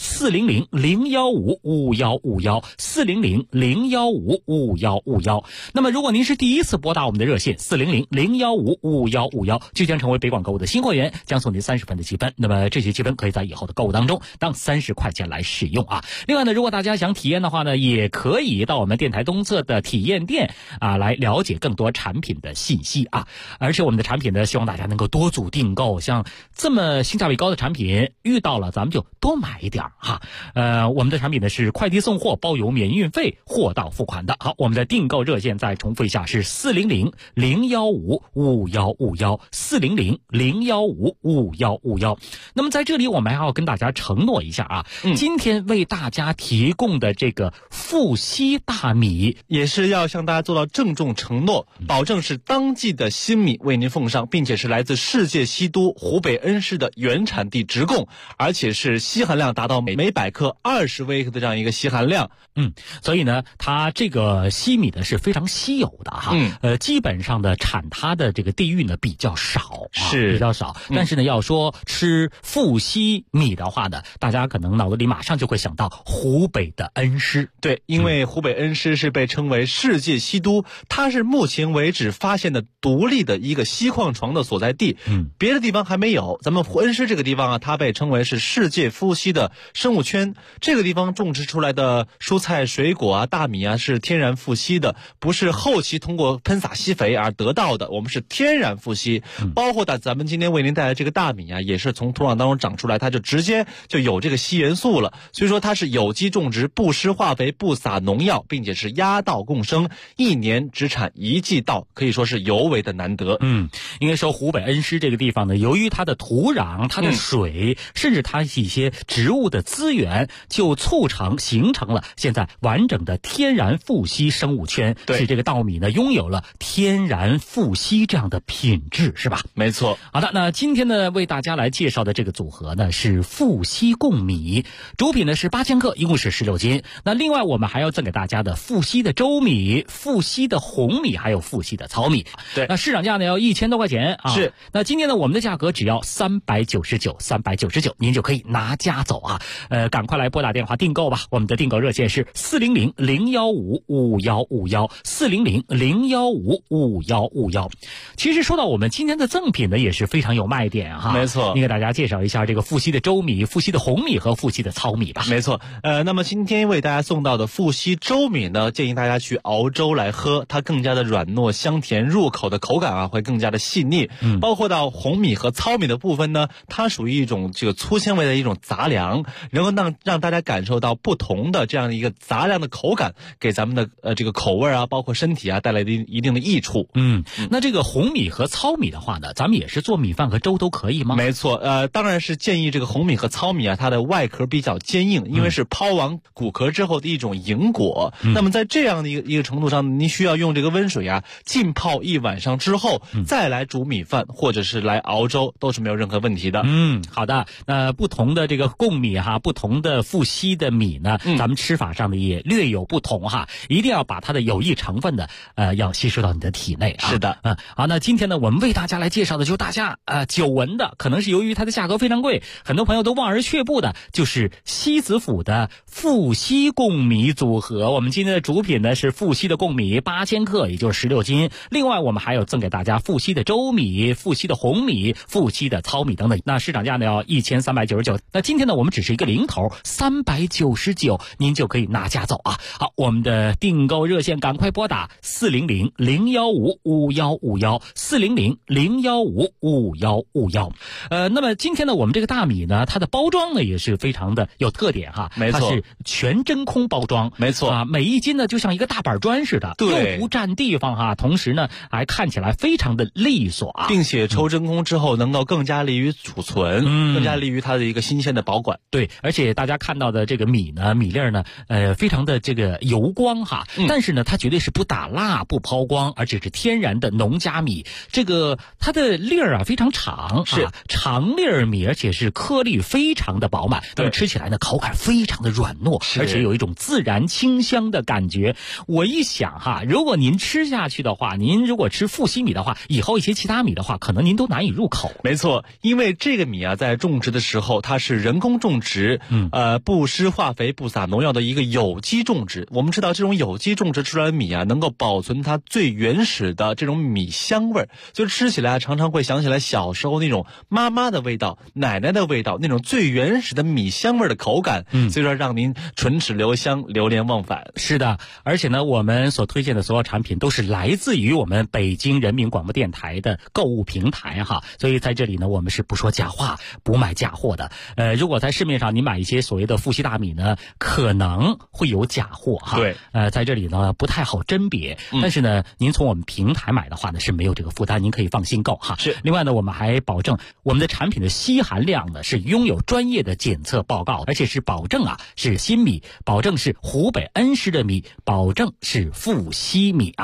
S12: 400-015-5151，400-015-5151。那么如果您是第一次拨打我们的热线400-015-5151，就将成为北广购物的新会员，将送您30分的积分。那么这些积分可以在以后的购物当中当30块钱来使用啊。另外呢，如果大家想体验的话呢，也可以到我们电台东侧的体验店啊来了解更多产品的信息啊。而且我们的产品呢，希望大家能够多组订购，像这么性价比高的产品，遇到了咱们就多买一点哈。我们的产品呢是快递送货，包邮免运费，货到付款的。好，我们的订购热线再重复一下是400-015-5151，400-015-5151。那么在这里我们还要跟大家承诺一下啊，今天为大家提供的这个富硒大米，
S15: 也是要向大家做到郑重承承诺，保证是当季的新米为您奉上，并且是来自世界西都湖北恩施的原产地直供，而且是硒含量达到每100克20微克的这样一个硒含量。
S12: 所以呢，它这个西米呢是非常稀有的哈。基本上的产它的这个地域呢比较少，比较少。但是呢，要说吃富硒米的话呢，大家可能脑子里马上就会想到湖北的恩施。
S15: 对，因为湖北恩施是被称为世界西都，它是目前为止发现的独立的一个锡矿床的所在地。别的地方还没有。咱们恩施这个地方啊，它被称为是世界富硒的生物圈。这个地方种植出来的蔬菜、水果啊、大米啊是天然富硒的，不是后期通过喷洒施肥而得到的，我们是天然富硒。包括咱们今天为您带来这个大米啊，也是从土壤当中长出来，它就直接就有这个硒元素了。所以说它是有机种植，不施化肥，不撒农药，并且是压稻共生，1年只产1季稻，可以说是尤为的难得。
S12: 应该说湖北恩施这个地方呢，由于它的土壤、它的水，甚至它一些植物的资源，就形成了现在完整的天然富硒生物圈，使这个稻米呢拥有了天然富硒这样的品质，是吧？
S15: 没错。
S12: 好的，那今天呢为大家来介绍的这个组合呢是富硒贡米，主品呢是8000克，一共是16斤。那另外我们还要赠给大家的富硒的周米、富硒的红米，还有富硒的糙米。
S15: 对，
S12: 那市场价呢要1000多块钱啊。
S15: 是。
S12: 那今天呢我们的价格只要399，您就可以拿家走啊。赶快来拨打电话订购吧，我们的订购热线是400-015-5151，400-015-5151。其实说到我们今天的赠品呢，也是非常有卖点哈。
S15: 没错，
S12: 你给大家介绍一下这个富硒的周米、富硒的红米和富硒的糙米吧。
S15: 没错，那么今天为大家送到的富硒周米呢，建议大家去熬粥来喝，它更加的软糯香甜，入口的口感啊会更加的细腻。包括到红米和糙米的部分呢，它属于一种这个粗纤维的一种杂粮，能够让大家感受到不同的这样的一个杂粮的口感，给咱们的这个口味啊，包括身体啊带来的一定的益处。
S12: 那这个红米和糙米的话呢，咱们也是做米饭和粥都可以吗？
S15: 没错，当然是建议这个红米和糙米啊，它的外壳比较坚硬，因为是抛完骨壳之后的一种银果。那么在这样的一个程度上，您需要用这个温水啊浸泡1晚上之后，再来煮米饭或者是来熬粥，都是没有任何问题的。
S12: 好的。不同的这个贡米哈，不同的富硒的米呢，咱们吃法上的也略有不同哈，一定要把它的有益成分的要吸收到你的体内啊。
S15: 是的。
S12: 好，那今天呢，我们为大家来介绍的就是大家久闻的，可能是由于它的价格非常贵，很多朋友都望而却步的，就是西子府的富硒贡米组合。我们今天的主品呢是富硒的贡米8000克，也就是16斤。另外我们还有赠给大家富硒的周米、富硒的红米、富硒的糙米等等。那市场价呢要1399。那今天呢我们只是一个零头，399，您就可以拿家走啊。好，我们的订购热线赶快拨打400-015-5151，400-015-5151。那么今天呢我们这个大米呢，它的包装呢也是非常的有特点哈。
S15: 没错，
S12: 它是全真空包装。
S15: 没错
S12: 啊，每一斤呢就像一个大板砖似的，
S15: 对，
S12: 又不占地方哈，同时呢还看起来非常的利索啊，
S15: 并且抽真空之后能够更加利于储存，更加利于它的一个新鲜的保管。
S12: 对，而且大家看到的这个米呢，米粒儿呢，非常的这个油光哈，但是呢，它绝对是不打蜡、不抛光，而且是天然的农家米。这个它的粒儿啊非常长，
S15: 是
S12: 长粒儿米，而且是颗粒非常的饱满，那么吃起来呢，口感非常的软糯，而且有一种自然清香的感觉。我一想哈，如果您吃下去的话，您如果吃富硒米的话，以后一些其他米的话，可能您都难以入口。
S15: 没错，因为这个米啊，在种植的时候，它是人工种植，不施化肥、不撒农药的一个有机种植。我们知道，这种有机种植出来的米啊，能够保存它最原始的这种米香味儿，就吃起来常常会想起来小时候那种妈妈的味道、奶奶的味道，那种最原始的米香味的口感，所以说让您唇齿留香、流连忘返。
S12: 是的，而且呢，我们所推荐的所有产品都是来自于我们北京人民广播电台的购物平台哈，所以在这里呢，我们是不说假话、不卖假货的。如果在市面上你买一些所谓的富硒大米呢，可能会有假货哈。
S15: 对，
S12: 在这里呢不太好甄别，但是呢，您从我们平台买的话呢是没有这个负担，您可以放心购哈。
S15: 是。
S12: 另外呢，我们还保证我们的产品的硒含量呢是拥有专业的检测报告，而且是保证是新米，保证是湖北恩施的米，保证是富硒米啊。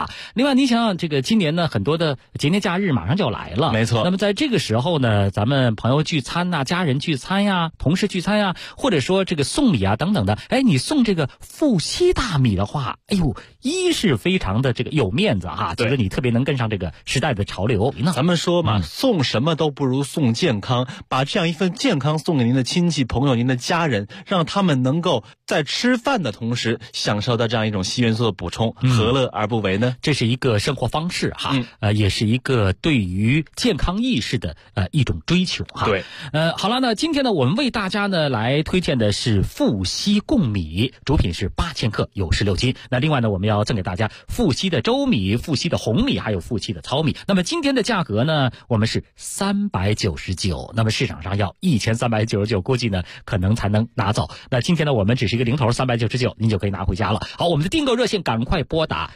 S12: 哈。另外，你想想这个今年呢，很多的节年假日马上就要来了，
S15: 没错。
S12: 那么在这个时候呢，咱们朋友聚餐呐、家人聚餐呀、同事聚餐呀，或者说这个送礼啊等等的，哎，你送这个富硒大米的话，哎呦，一是非常的这个有面子哈，觉得你特别能跟上这个时代的潮流。
S15: 咱们说嘛，送什么都不如送健康，把这样一份健康送给您的亲戚朋友、您的家人，让他们能够在吃饭的同时享受到这样一种硒元素的补充，何乐而不为呢？
S12: 这是一个生活方式哈，也是一个对于健康意识的一种追求哈。
S15: 对，
S12: 好了，那今天呢，我们为大家呢来推荐的是富硒贡米，主品是8000克，有16斤。那另外呢，我们要赠给大家富硒的粥米、富硒的红米，还有富硒的糙米。那么今天的价格呢，我们是399，那么市场上要1399，估计呢可能才能拿走。那今天呢，我们只是一个零头399，您就可以拿回家了。好，我们的订购热线赶快拨打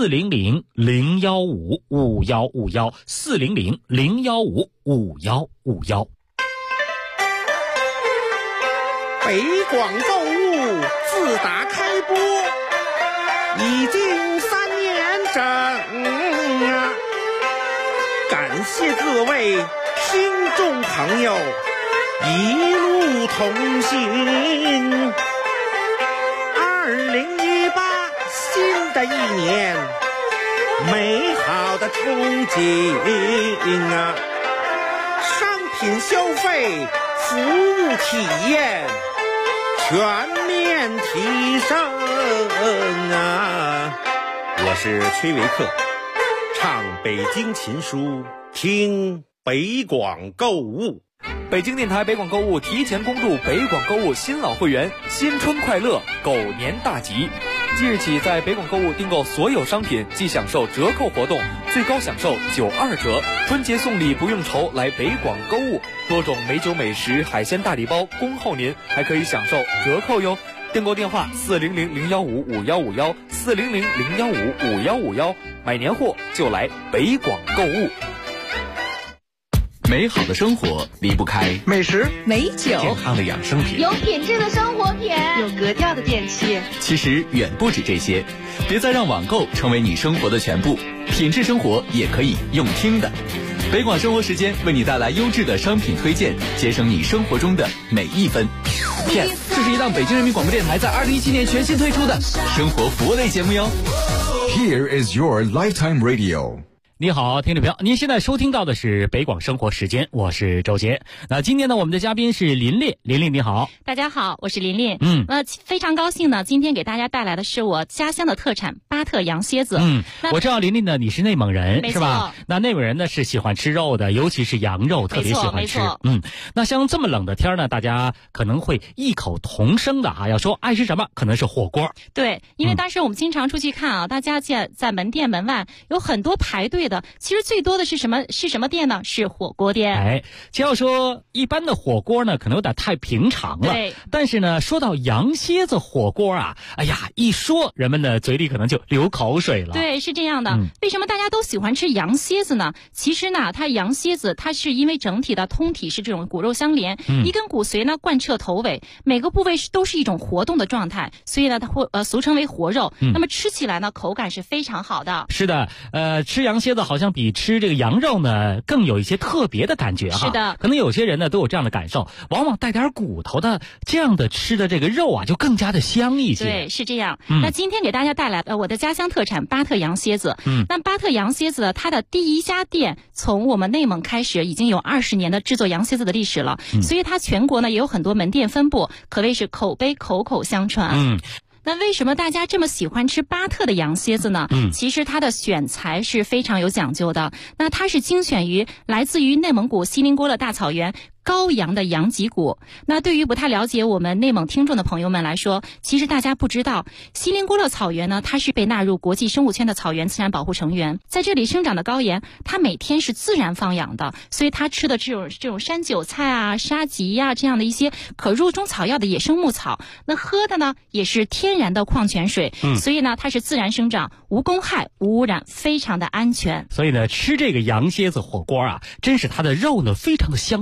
S12: 400-015-5151，400-015-5151。
S13: 北广购物自打开播已经3年整啊，感谢各位听众朋友一路同行。2018新的一年，美好的憧憬啊，商品消费、服务体验全面提升啊！我是崔维克，唱北京琴书，听北广购物。
S9: 北京电台北广购物提前恭祝北广购物新老会员新春快乐，狗年大吉！即日起，在北广购物订购所有商品即享受折扣活动，最高享受92折。春节送礼不用愁，来北广购物，多种美酒美食、海鲜大礼包恭候您，还可以享受折扣哟。订购电话400-015-5151，400-015-5151，买年货就来北广购物。
S1: 美好的生活离不开
S8: 美食、
S4: 美酒、
S1: 健康的养生品，
S7: 有品质的生活品，
S4: 有格调的电器。
S1: 其实远不止这些，别再让网购成为你生活的全部，品质生活也可以用听的。北广生活时间为你带来优质的商品推荐，节省你生活中的每一分。
S14: Yes， 这是一档北京人民广播电台在2017年全新推出的
S1: 生活服务类节目哟。
S11: Here is your lifetime radio。
S12: 你好，听众朋友，您现在收听到的是北广生活时间，我是周杰。那今天呢，我们的嘉宾是琳琳，琳琳你好。
S16: 大家好，我是琳琳。非常高兴呢，今天给大家带来的是我家乡的特产巴特羊蝎子。
S12: 我知道琳琳呢，你是内蒙人是吧？那内蒙人呢是喜欢吃肉的，尤其是羊肉，特别喜欢吃。那像这么冷的天呢，大家可能会异口同声的要说爱吃什么，可能是火锅。
S16: 对，因为当时我们经常出去看啊，大家在门店门外有很多排队的。其实最多的是什么店呢？是火锅店。
S12: 只要说一般的火锅呢，可能有点太平常了。
S16: 对。
S12: 但是呢，说到羊蝎子火锅啊，哎呀，一说人们的嘴里可能就流口水了。
S16: 对，是这样的。为什么大家都喜欢吃羊蝎子呢？其实呢，它羊蝎子它是因为整体的通体是这种骨肉相连，一根骨髓呢贯彻头尾，每个部位都是一种活动的状态，所以呢，它会俗称为活肉。那么吃起来呢，口感是非常好的。
S12: 是的，吃羊蝎子好像比吃这个羊肉呢更有一些特别的感觉哈。
S16: 是的，
S12: 可能有些人呢都有这样的感受，往往带点骨头的这样的吃的这个肉啊，就更加的香一些。
S16: 对，是这样。那今天给大家带来我的家乡特产巴特羊蝎子。那巴特羊蝎子它的第一家店从我们内蒙开始，已经有20年的制作羊蝎子的历史了，所以它全国呢也有很多门店分布，可谓是口碑口口相传。那为什么大家这么喜欢吃巴特的羊蝎子呢？其实它的选材是非常有讲究的。那它是精选于来自于内蒙古锡林郭勒大草原羔羊的羊脊骨。那对于不太了解我们内蒙听众的朋友们来说，其实大家不知道，锡林郭勒草原呢，它是被纳入国际生物圈的草原自然保护成员。在这里生长的羔羊，它每天是自然放养的，所以它吃的这种山韭菜啊、沙棘啊这样的一些可入中草药的野生牧草，那喝的呢也是天然的矿泉水，所以呢它是自然生长，无公害、无污染，非常的安全。
S12: 所以呢，吃这个羊蝎子火锅啊，真是它的肉呢非常的香嫩，而且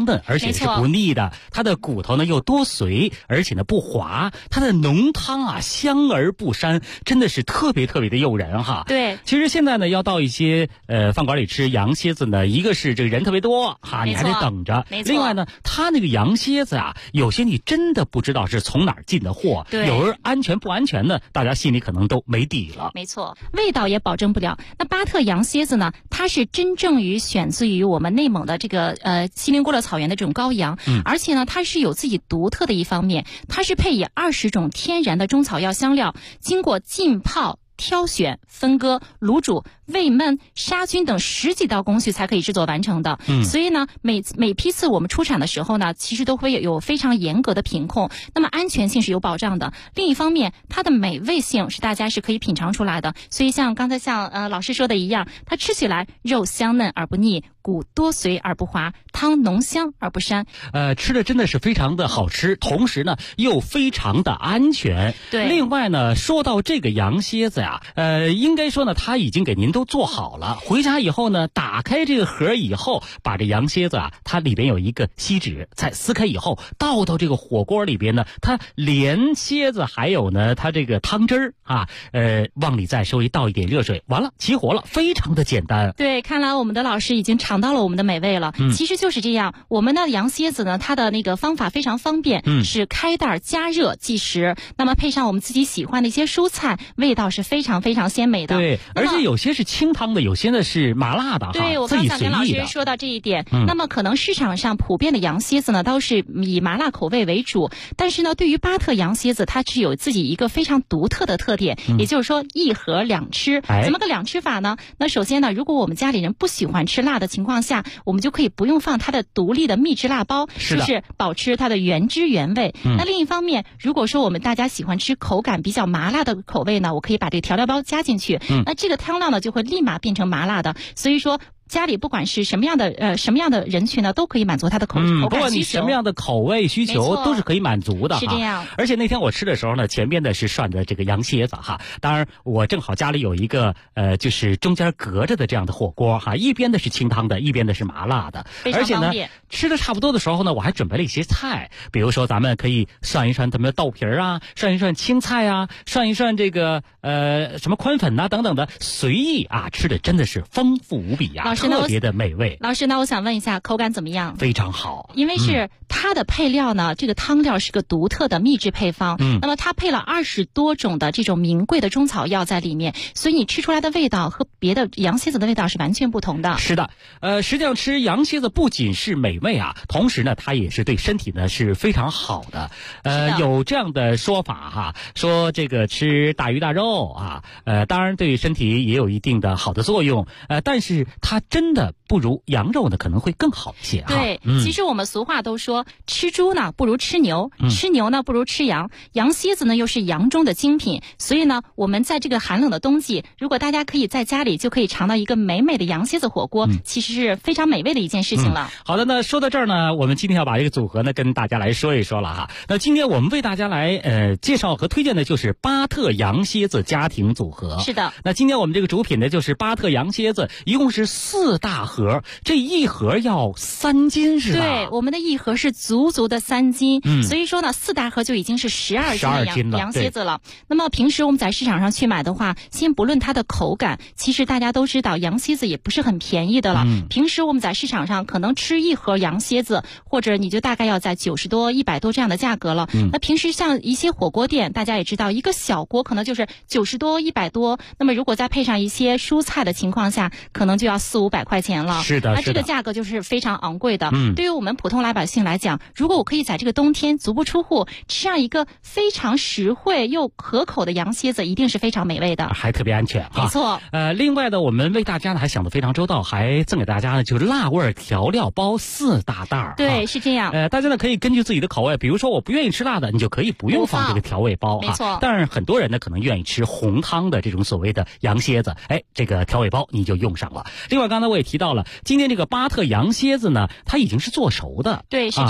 S12: 且是不腻的。它的骨头呢又多髓，而且呢不滑，它的浓汤啊香而不膻，真的是特别特别的诱人哈。
S16: 对，
S12: 其实现在呢要到一些饭馆里吃羊蝎子呢，一个是这个人特别多哈，你还得等着。另外呢，它那个羊蝎子啊，有些你真的不知道是从哪儿进的货，有人安全不安全呢，大家心里可能都没底了。
S16: 没错，味道也保证不了。那巴特羊蝎子呢，它是真正选自于我们内蒙的这个锡林郭勒草原的这种羔羊，而且呢，它是有自己独特的一方面，它是配以20种天然的中草药香料，经过浸泡、挑选、分割、卤煮、煨焖、杀菌等10几道工序才可以制作完成的。所以呢，每批次我们出产的时候呢，其实都会有非常严格的品控，那么安全性是有保障的。另一方面，它的美味性是大家是可以品尝出来的。所以像刚才老师说的一样，它吃起来肉香嫩而不腻，骨多髓而不滑，汤浓香而不膻。
S12: 吃的真的是非常的好吃，同时呢又非常的安全。
S16: 对。
S12: 另外呢，说到这个羊蝎子呀，应该说呢，它已经给您都做好了。回家以后呢，打开这个盒以后，把这羊蝎子啊，它里边有一个锡纸，再撕开以后倒到这个火锅里边呢，它连蝎子还有呢它这个汤汁儿啊，往里再稍微倒一点热水，完了起火了，非常的简单。
S16: 对，看来我们的老师已经尝到了我们的美味了。其实就是这样，我们的羊蝎子呢，它的那个方法非常方便，是开袋加热即食，那么配上我们自己喜欢的一些蔬菜，味道是非常非常鲜美的。
S12: 对，而且有些是清汤的，有些呢是麻辣的。
S16: 对，我刚才跟老师说到这一点。那么可能市场上普遍的羊蝎子呢，都是以麻辣口味为主，但是呢，对于巴特羊蝎子，它是有自己一个非常独特的特点，也就是说一盒两吃。怎么个两吃法呢？那首先呢，如果我们家里人不喜欢吃辣的情况下，我们就可以不用放它的独立的秘制辣包，就是保持它的原汁原味。那另一方面，如果说我们大家喜欢吃口感比较麻辣的口味呢，我可以把这个调料包加进去，那这个汤料呢就会立马变成麻辣的。所以说家里不管是什么样的人群呢，都可以满足他的口感需求。
S12: 不管你什么样的口味需求，都是可以满足的。
S16: 是这样。
S12: 而且那天我吃的时候呢，前边的是涮的这个羊蝎子哈，当然我正好家里有一个就是中间隔着的这样的火锅哈，一边的是清汤的，一边的是麻辣的。而且呢，吃的差不多的时候呢，我还准备了一些菜，比如说咱们可以涮一涮咱们的豆皮啊，涮一涮青菜啊，涮一涮这个什么宽粉啊等等的，随意啊，吃的真的是丰富无比呀。特别的美味。
S16: 老师，那我想问一下，口感怎么样？
S12: 非常好，
S16: 因为是它的配料呢，这个汤料是个独特的秘制配方，那么它配了20多种的这种名贵的中草药在里面，所以你吃出来的味道和别的羊蝎子的味道是完全不同的。
S12: 是的，实际上吃羊蝎子不仅是美味啊，同时呢，它也是对身体呢是非常好的。有这样的说法哈，说这个吃大鱼大肉啊，当然对身体也有一定的好的作用，但是它真的不如羊肉呢，可能会更好一些哈。
S16: 对，其实我们俗话都说，吃猪呢不如吃牛，吃牛呢不如吃羊，羊蝎子呢又是羊中的精品，所以呢，我们在这个寒冷的冬季，如果大家可以在家里就可以尝到一个美美的羊蝎子火锅，其实是非常美味的一件事情了。
S12: 好的，那说到这儿呢，我们今天要把这个组合呢跟大家来说一说了哈。那今天我们为大家来介绍和推荐的就是巴特羊蝎子家庭组合。
S16: 是的。
S12: 那今天我们这个主品呢就是巴特羊蝎子，一共是4大盒，这一盒要3斤是吧？
S16: 对，我们的一盒是足足的3斤，所以说呢，4大盒就已经是12斤的羊蝎子了。那么平时我们在市场上去买的话，先不论它的口感，其实大家都知道羊蝎子也不是很便宜的了。平时我们在市场上可能吃一盒羊蝎子，或者你就大概要在90多、100多这样的价格了。那平时像一些火锅店，大家也知道，一个小锅可能就是90多、100多，那么如果再配上一些蔬菜的情况下，可能就要400、500块钱了。
S12: 是的，
S16: 那这个价格就是非常昂贵的。对于我们普通老百姓来讲，如果我可以在这个冬天足不出户吃上一个非常实惠又可口的羊蝎子，一定是非常美味的，
S12: 还特别安全。
S16: 没错。
S12: 另外呢，我们为大家呢还想得非常周到，还赠给大家呢就是辣味调料包4大袋。
S16: 对，是这样。
S12: 大家呢可以根据自己的口味，比如说我不愿意吃辣的，你就可以不用放这个调味包。
S16: 没错。
S12: 但是很多人呢可能愿意吃红汤的这种所谓的羊蝎子，这个调味包你就用上了。另外刚才我也提到了，今天这个巴特羊蝎子呢，它已经是做熟的。
S16: 对，是这样。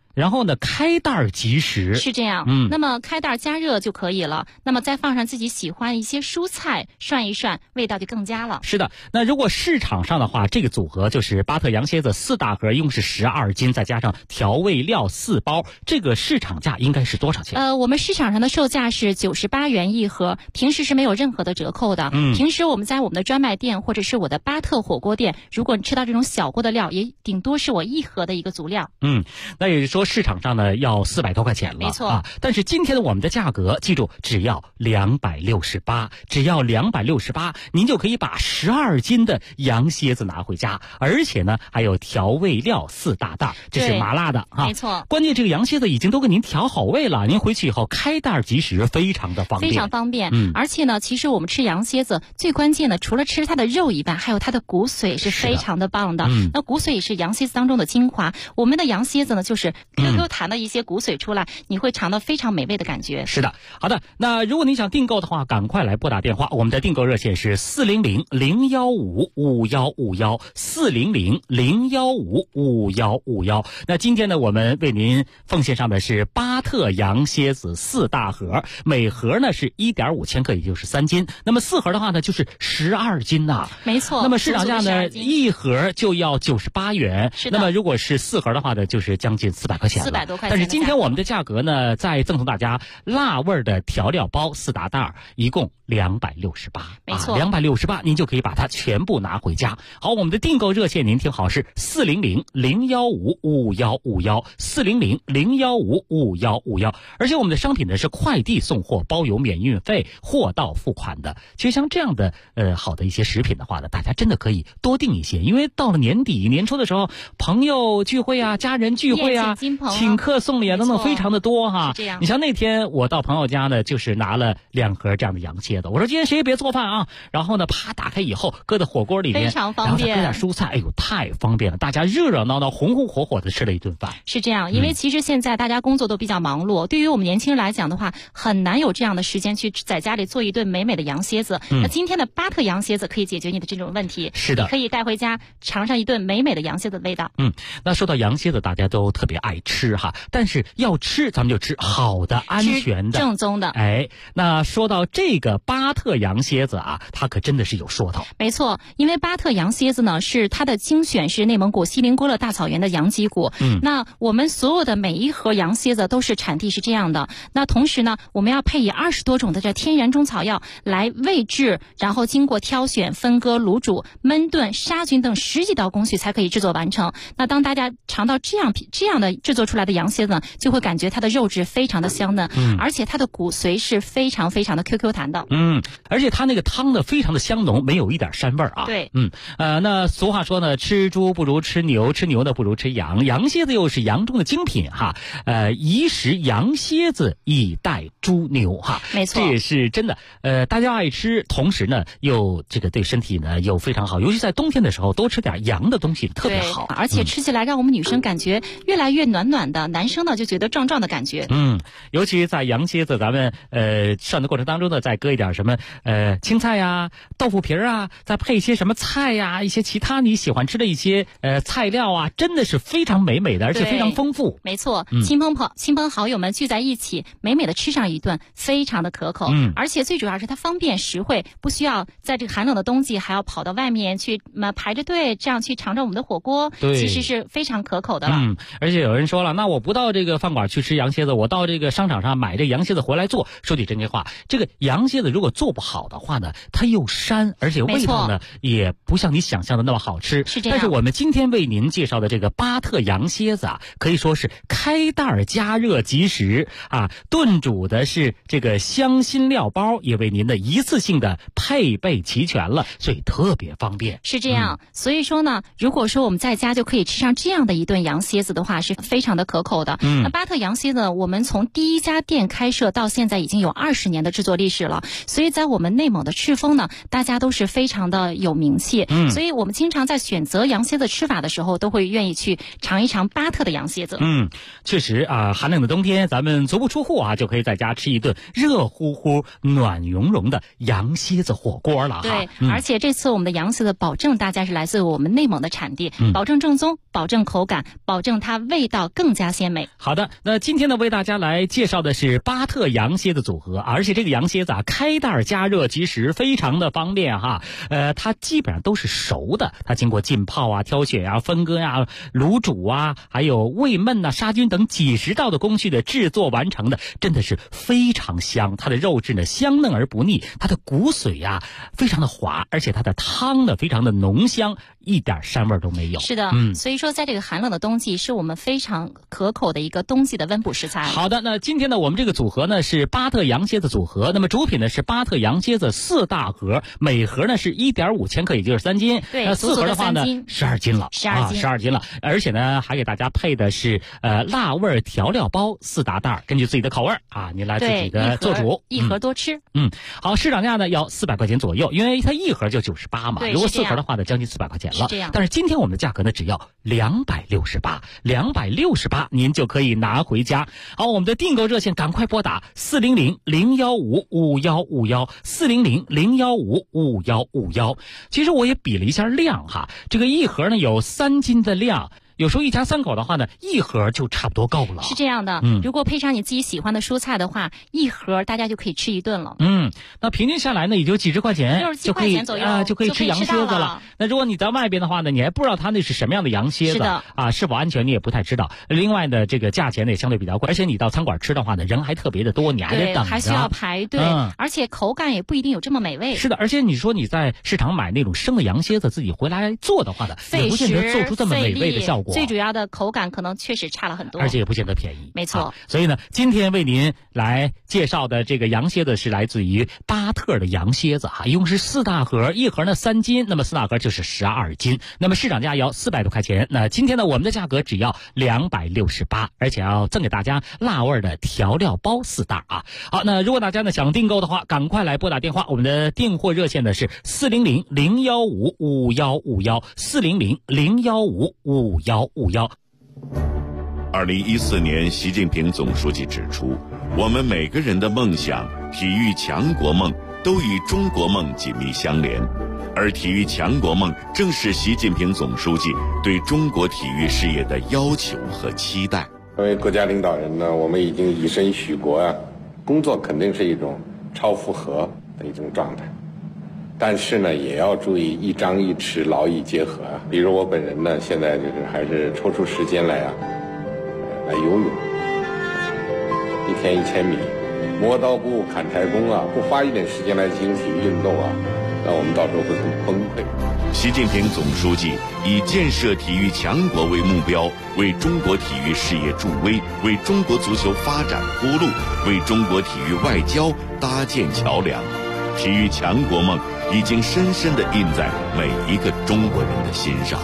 S12: 然后呢，开袋即食
S16: 是这样。那么开袋加热就可以了。那么再放上自己喜欢一些蔬菜，涮一涮，味道就更佳了。
S12: 是的，那如果市场上的话，这个组合就是巴特羊蝎子4大盒，一共是12斤，再加上调味料4包，这个市场价应该是多少钱？
S16: 我们市场上的售价是98元一盒，平时是没有任何的折扣的。平时我们在我们的专卖店或者是我的巴特火锅店，如果你吃到这种小锅的料，也顶多是我1盒的一个足料。
S12: 那也就是说市场上呢要400多块钱了，
S16: 没错
S12: 啊。但是今天的我们的价格，记住只要268，只要268，您就可以把12斤的羊蝎子拿回家，而且呢还有调味料4大袋，这是麻辣的哈。
S16: 没错。
S12: 关键这个羊蝎子已经都给您调好味了，您回去以后开袋即食，非常的方便。
S16: 非常方便。而且呢，其实我们吃羊蝎子最关键的，除了吃它的肉以外，还有它的骨髓是非常的棒的。那骨髓也是羊蝎子当中的精华。我们的羊蝎子呢，就是 QQ 弹的一些骨髓出来，你会尝到非常美味的感觉。
S12: 是的，好的。那如果你想订购的话，赶快来拨打电话，我们的订购热线是400-015-5151，400-015-5151。那今天呢，我们为您奉献上的是巴特羊蝎子4大盒，每盒呢是1.5千克，也就是3斤。那么4盒的话呢，就是12斤呐。
S16: 没错。
S12: 那么市场价呢，一盒就要98元。
S16: 是的。
S12: 那么如果是4盒的话呢，就是将近400块钱了。
S16: 400多块钱。
S12: 但是今天我们的价格呢，再赠送大家辣味的调料包4大袋，一共268。
S16: 没错
S12: ，268，您就可以把它全部拿回家。好，我们的订购热线您听好，是400-015-5151，400-015-5151。而且我们的商品呢是快递送货，包邮免运费，货到付款的。其实像这样的好的一些食品的话呢，大家真的可以多订一些，因为到了年底年初的时候，朋友聚会啊，家人聚会啊，请客送礼啊等等非常的多哈。
S16: 这样。
S12: 你像那天我到朋友家呢，就是拿了2盒这样的羊蝎子，我说今天谁也别做饭啊，然后呢啪打开以后搁在火锅里面，
S16: 非常方便，
S12: 然后再搁点蔬菜，哎呦太方便了，大家热热闹闹红红火火的吃了一顿饭。
S16: 是这样，因为其实现在大家工作都比较忙碌，对于我们年轻人来讲的话，很难有这样的时间去在家里做一顿美美的羊蝎子。那今天的巴特羊蝎子可以解决你的这种问题。
S12: 是的，
S16: 你可以带回家尝上一顿美美的羊蝎子的味道。
S12: 那说到羊蝎子，大家都特别爱吃哈，但是要吃咱们就吃好的、安全的、
S16: 正宗的。
S12: 哎，那说到这个巴特羊蝎子啊，它可真的是有说头。
S16: 没错，因为巴特羊蝎子呢，是它的精选是内蒙古锡林郭勒大草原的羊脊骨。那我们所有的每一盒羊蝎子都是产地是这样的。那同时呢，我们要配以20多种的这天然中草药来味制，然后经过挑选、分割、卤煮、焖炖、杀菌等10几道工序才可以制作完成。那当大家尝到这样的制作出来的羊蝎子呢，就会感觉它的肉质非常的香嫩，而且它的骨髓是非常非常的 QQ 弹的。
S12: 而且它那个汤呢非常的香浓，没有一点膻味啊。
S16: 对。
S12: 那俗话说呢，吃猪不如吃牛，吃牛呢不如吃羊，羊蝎子又是羊中的精品哈。宜食羊蝎子以待猪牛哈。
S16: 没错，
S12: 这也是真的。大家爱吃，同时呢又这个对身体呢又非常好，尤其在冬天的时候多吃点羊的东西特别好。
S16: 而且吃起来让我们女生感觉越来越暖暖的，男生呢就觉得壮壮的感觉。
S12: 尤其在羊蝎子咱们涮的过程当中呢，再搁一点什么青菜呀、豆腐皮啊，再配一些什么菜呀、一些其他你喜欢吃的一些菜料啊，真的是非常美美的，而且非常丰富。
S16: 没错，亲朋好友们聚在一起，美美的吃上一顿，非常的可口。而且最主要是它方便实惠，不需要在这个寒冷的冬季还要跑到外面去排着队，这样去尝尝我们的火锅，其实是非常可口的了。
S12: 而且有人说了，那我不到这个饭馆去吃羊蝎子，我到这个商场上买这羊蝎子回来做。说句真心话，这个羊蝎子如果做不好的话呢，它又膻，而且味道呢也不像你想象的那么好吃。
S16: 是这样。
S12: 但是我们今天为您介绍的这个巴特羊蝎子啊，可以说是开袋加热即食啊，炖煮的是这个香辛料包，也为您的一次性的配备齐全了，所以特别方便。
S16: 是这样。所以说呢，如果说我们在家就可以吃上这样的一顿羊蝎子的话，是非常的可口的。那巴特羊蝎子，我们从第一家店开设到现在已经有20年的制作历史了，所以在我们内蒙的赤峰呢，大家都是非常的有名气。所以我们经常在选择羊蝎子吃法的时候，都会愿意去尝一尝巴特的羊蝎子。
S12: 确实啊，寒冷的冬天咱们足不出户啊，就可以在家吃一顿热乎乎、暖融融的羊蝎子火锅了哈。
S16: 对，而且这次我们的羊蝎子保证大家是来自我们内蒙的产地，保证正宗，保证口感，保证它味道更加鲜美。
S12: 好的，那今天呢为大家来介绍的是巴特羊蝎子组合，而且这个羊蝎子啊开袋加热即食，非常的方便哈。它基本上都是熟的，它经过浸泡啊、挑选啊、分割啊、卤煮啊，还有煨焖啊、杀菌等几十道的工序的制作完成的，真的是非常香。它的肉质呢香嫩而不腻，它的骨髓啊非常的滑，而且它的汤呢非常的浓香，一点膻味都没有。
S16: 是的，所以说在这个寒冷的冬季，是我们非常可口的一个冬季的温补食材。
S12: 好的，那今天呢我们这个组合呢是巴特羊蝎子组合，那么主品呢是巴特羊蝎子4大盒，每盒呢是1.5千克，也就是3斤。
S16: 对，
S12: 那4盒的话呢12斤了，12斤了，而且呢还给大家配的是辣味调料包4大袋，根据自己的口味啊，您来自己的做主，
S16: 一盒多吃。
S12: 好，市场价呢要400块钱左右，因为它一盒就98嘛，如果4盒的话呢将近400块钱了。但是今天我们的价格呢只要268，您就可以拿回家。好，我们的订购热线赶快拨打400-015-5151，400-015-5151。其实我也比了一下量哈，这个一盒呢有3斤的量。有时候一家3口的话呢，一盒就差不多够了。
S16: 是这样的，如果配上你自己喜欢的蔬菜的话，一盒大家就可以吃一顿了。
S12: 那平均下来呢，也就几十块钱
S16: 就可以
S12: 就可以吃羊蝎子了。那如果你在外边的话呢，你还不知道它那是什么样的羊蝎子啊，是否安全你也不太知道。另外呢，这个价钱呢也相对比较贵，而且你到餐馆吃的话呢，人还特别的多，你还得等着，
S16: 还需要排队，而且口感也不一定有这么美味。
S12: 是的，而且你说你在市场买那种生的羊蝎子，自己回来做的话呢，也不见得做出这么美味的效果。
S16: 最主要的口感可能确实差了很多，
S12: 而且也不见得便宜。
S16: 没错，
S12: 所以呢，今天为您来介绍的这个羊蝎子是来自于巴特的羊蝎子一共是4大盒，一盒呢3斤，那么4大盒就是12斤，那么市场价要400多块钱。那今天呢，我们的价格只要268，而且要赠给大家辣味的调料包4袋啊。好，那如果大家呢想订购的话，赶快来拨打电话，我们的订货热线呢是400-015-5151，400-015-5151。
S17: 2014年，习近平总书记指出，我们每个人的梦想、体育强国梦都与中国梦紧密相连，而体育强国梦正是习近平总书记对中国体育事业的要求和期待。
S18: 作为国家领导人呢，我们已经以身许国啊，工作肯定是一种超负荷的一种状态，但是呢，也要注意一张一弛，劳逸结合啊。比如我本人呢，现在就是还是抽出时间来游泳，1天1000米，磨刀不误砍柴工啊，不花一点时间来进行体育运动啊，那我们到时候会很崩溃。
S17: 习近平总书记以建设体育强国为目标，为中国体育事业助威，为中国足球发展铺路，为中国体育外交搭建桥梁。体育强国梦已经深深地印在每一个中国人的心上。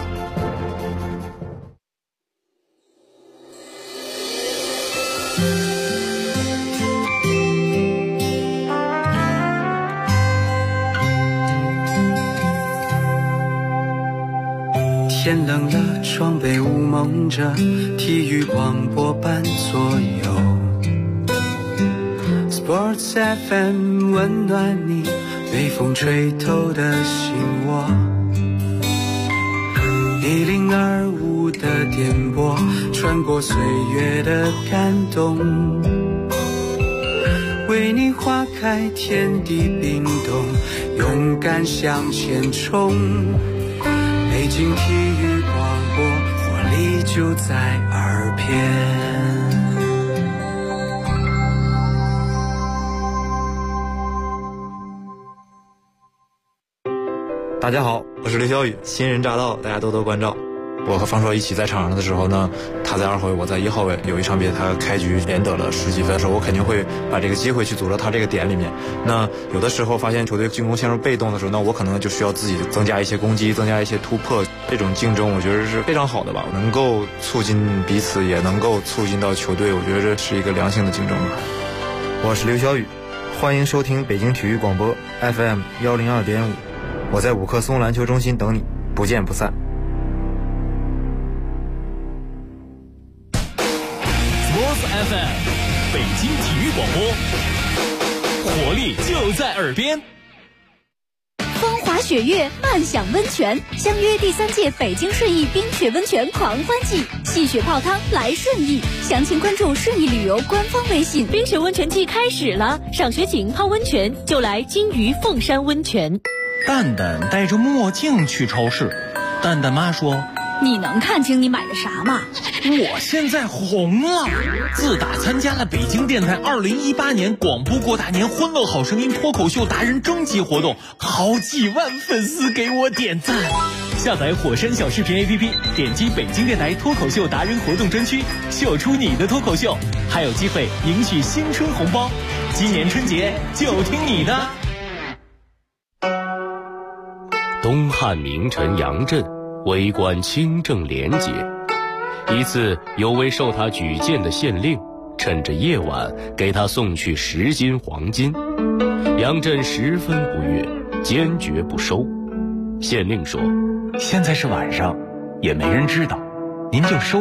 S2: 天冷了，窗被雾蒙着，体育广播伴左右。Sports FM 温暖你，被风吹透的心窝。1025的电波，穿过岁月的感动，为你花开，天地冰冻，勇敢向前冲。北京体育广播，活力就在耳边。
S19: 大家好，我是刘晓宇，新人乍到，大家多多关照。我和方硕一起在场上的时候呢，他在2号位，我在1号位。有一场比赛，他开局连得了10几分的时候，我肯定会把这个机会去组到他这个点里面。那有的时候发现球队进攻陷入被动的时候，那我可能就需要自己增加一些攻击，增加一些突破。这种竞争，我觉得是非常好的吧，能够促进彼此，也能够促进到球队。我觉得这是一个良性的竞争。
S20: 我是刘晓宇，欢迎收听北京体育广播 FM 102.5。我在5棵松篮球中心等你，不见不散。
S6: Sports FM 北京体育广播，活力就在耳边。
S7: 风华
S21: 滑雪月，慢享温泉，相约第3届北京顺义冰雪温泉狂欢季，戏雪泡汤来顺义，详情关注顺义旅游官方微信。
S22: 冰雪温泉季开始了，赏雪景泡温泉就来金鱼凤山温泉。
S23: 蛋蛋戴着墨镜去超市，蛋蛋妈说：“
S21: 你能看清你买的啥吗？
S23: 我现在红了！自打参加了北京电台2018年广播过大年欢乐好声音脱口秀达人征集活动，好几万粉丝给我点赞。”
S6: 下载火山小视频 APP， 点击北京电台脱口秀达人活动专区，秀出你的脱口秀，还有机会赢取新春红包。今年春节就听你的。
S24: 东汉名臣杨震为官清正廉洁，一次有位受他举荐的县令趁着夜晚给他送去10斤黄金，杨震十分不悦，坚决不收。县令说：“
S25: 现在是晚上，也没人知道，您就收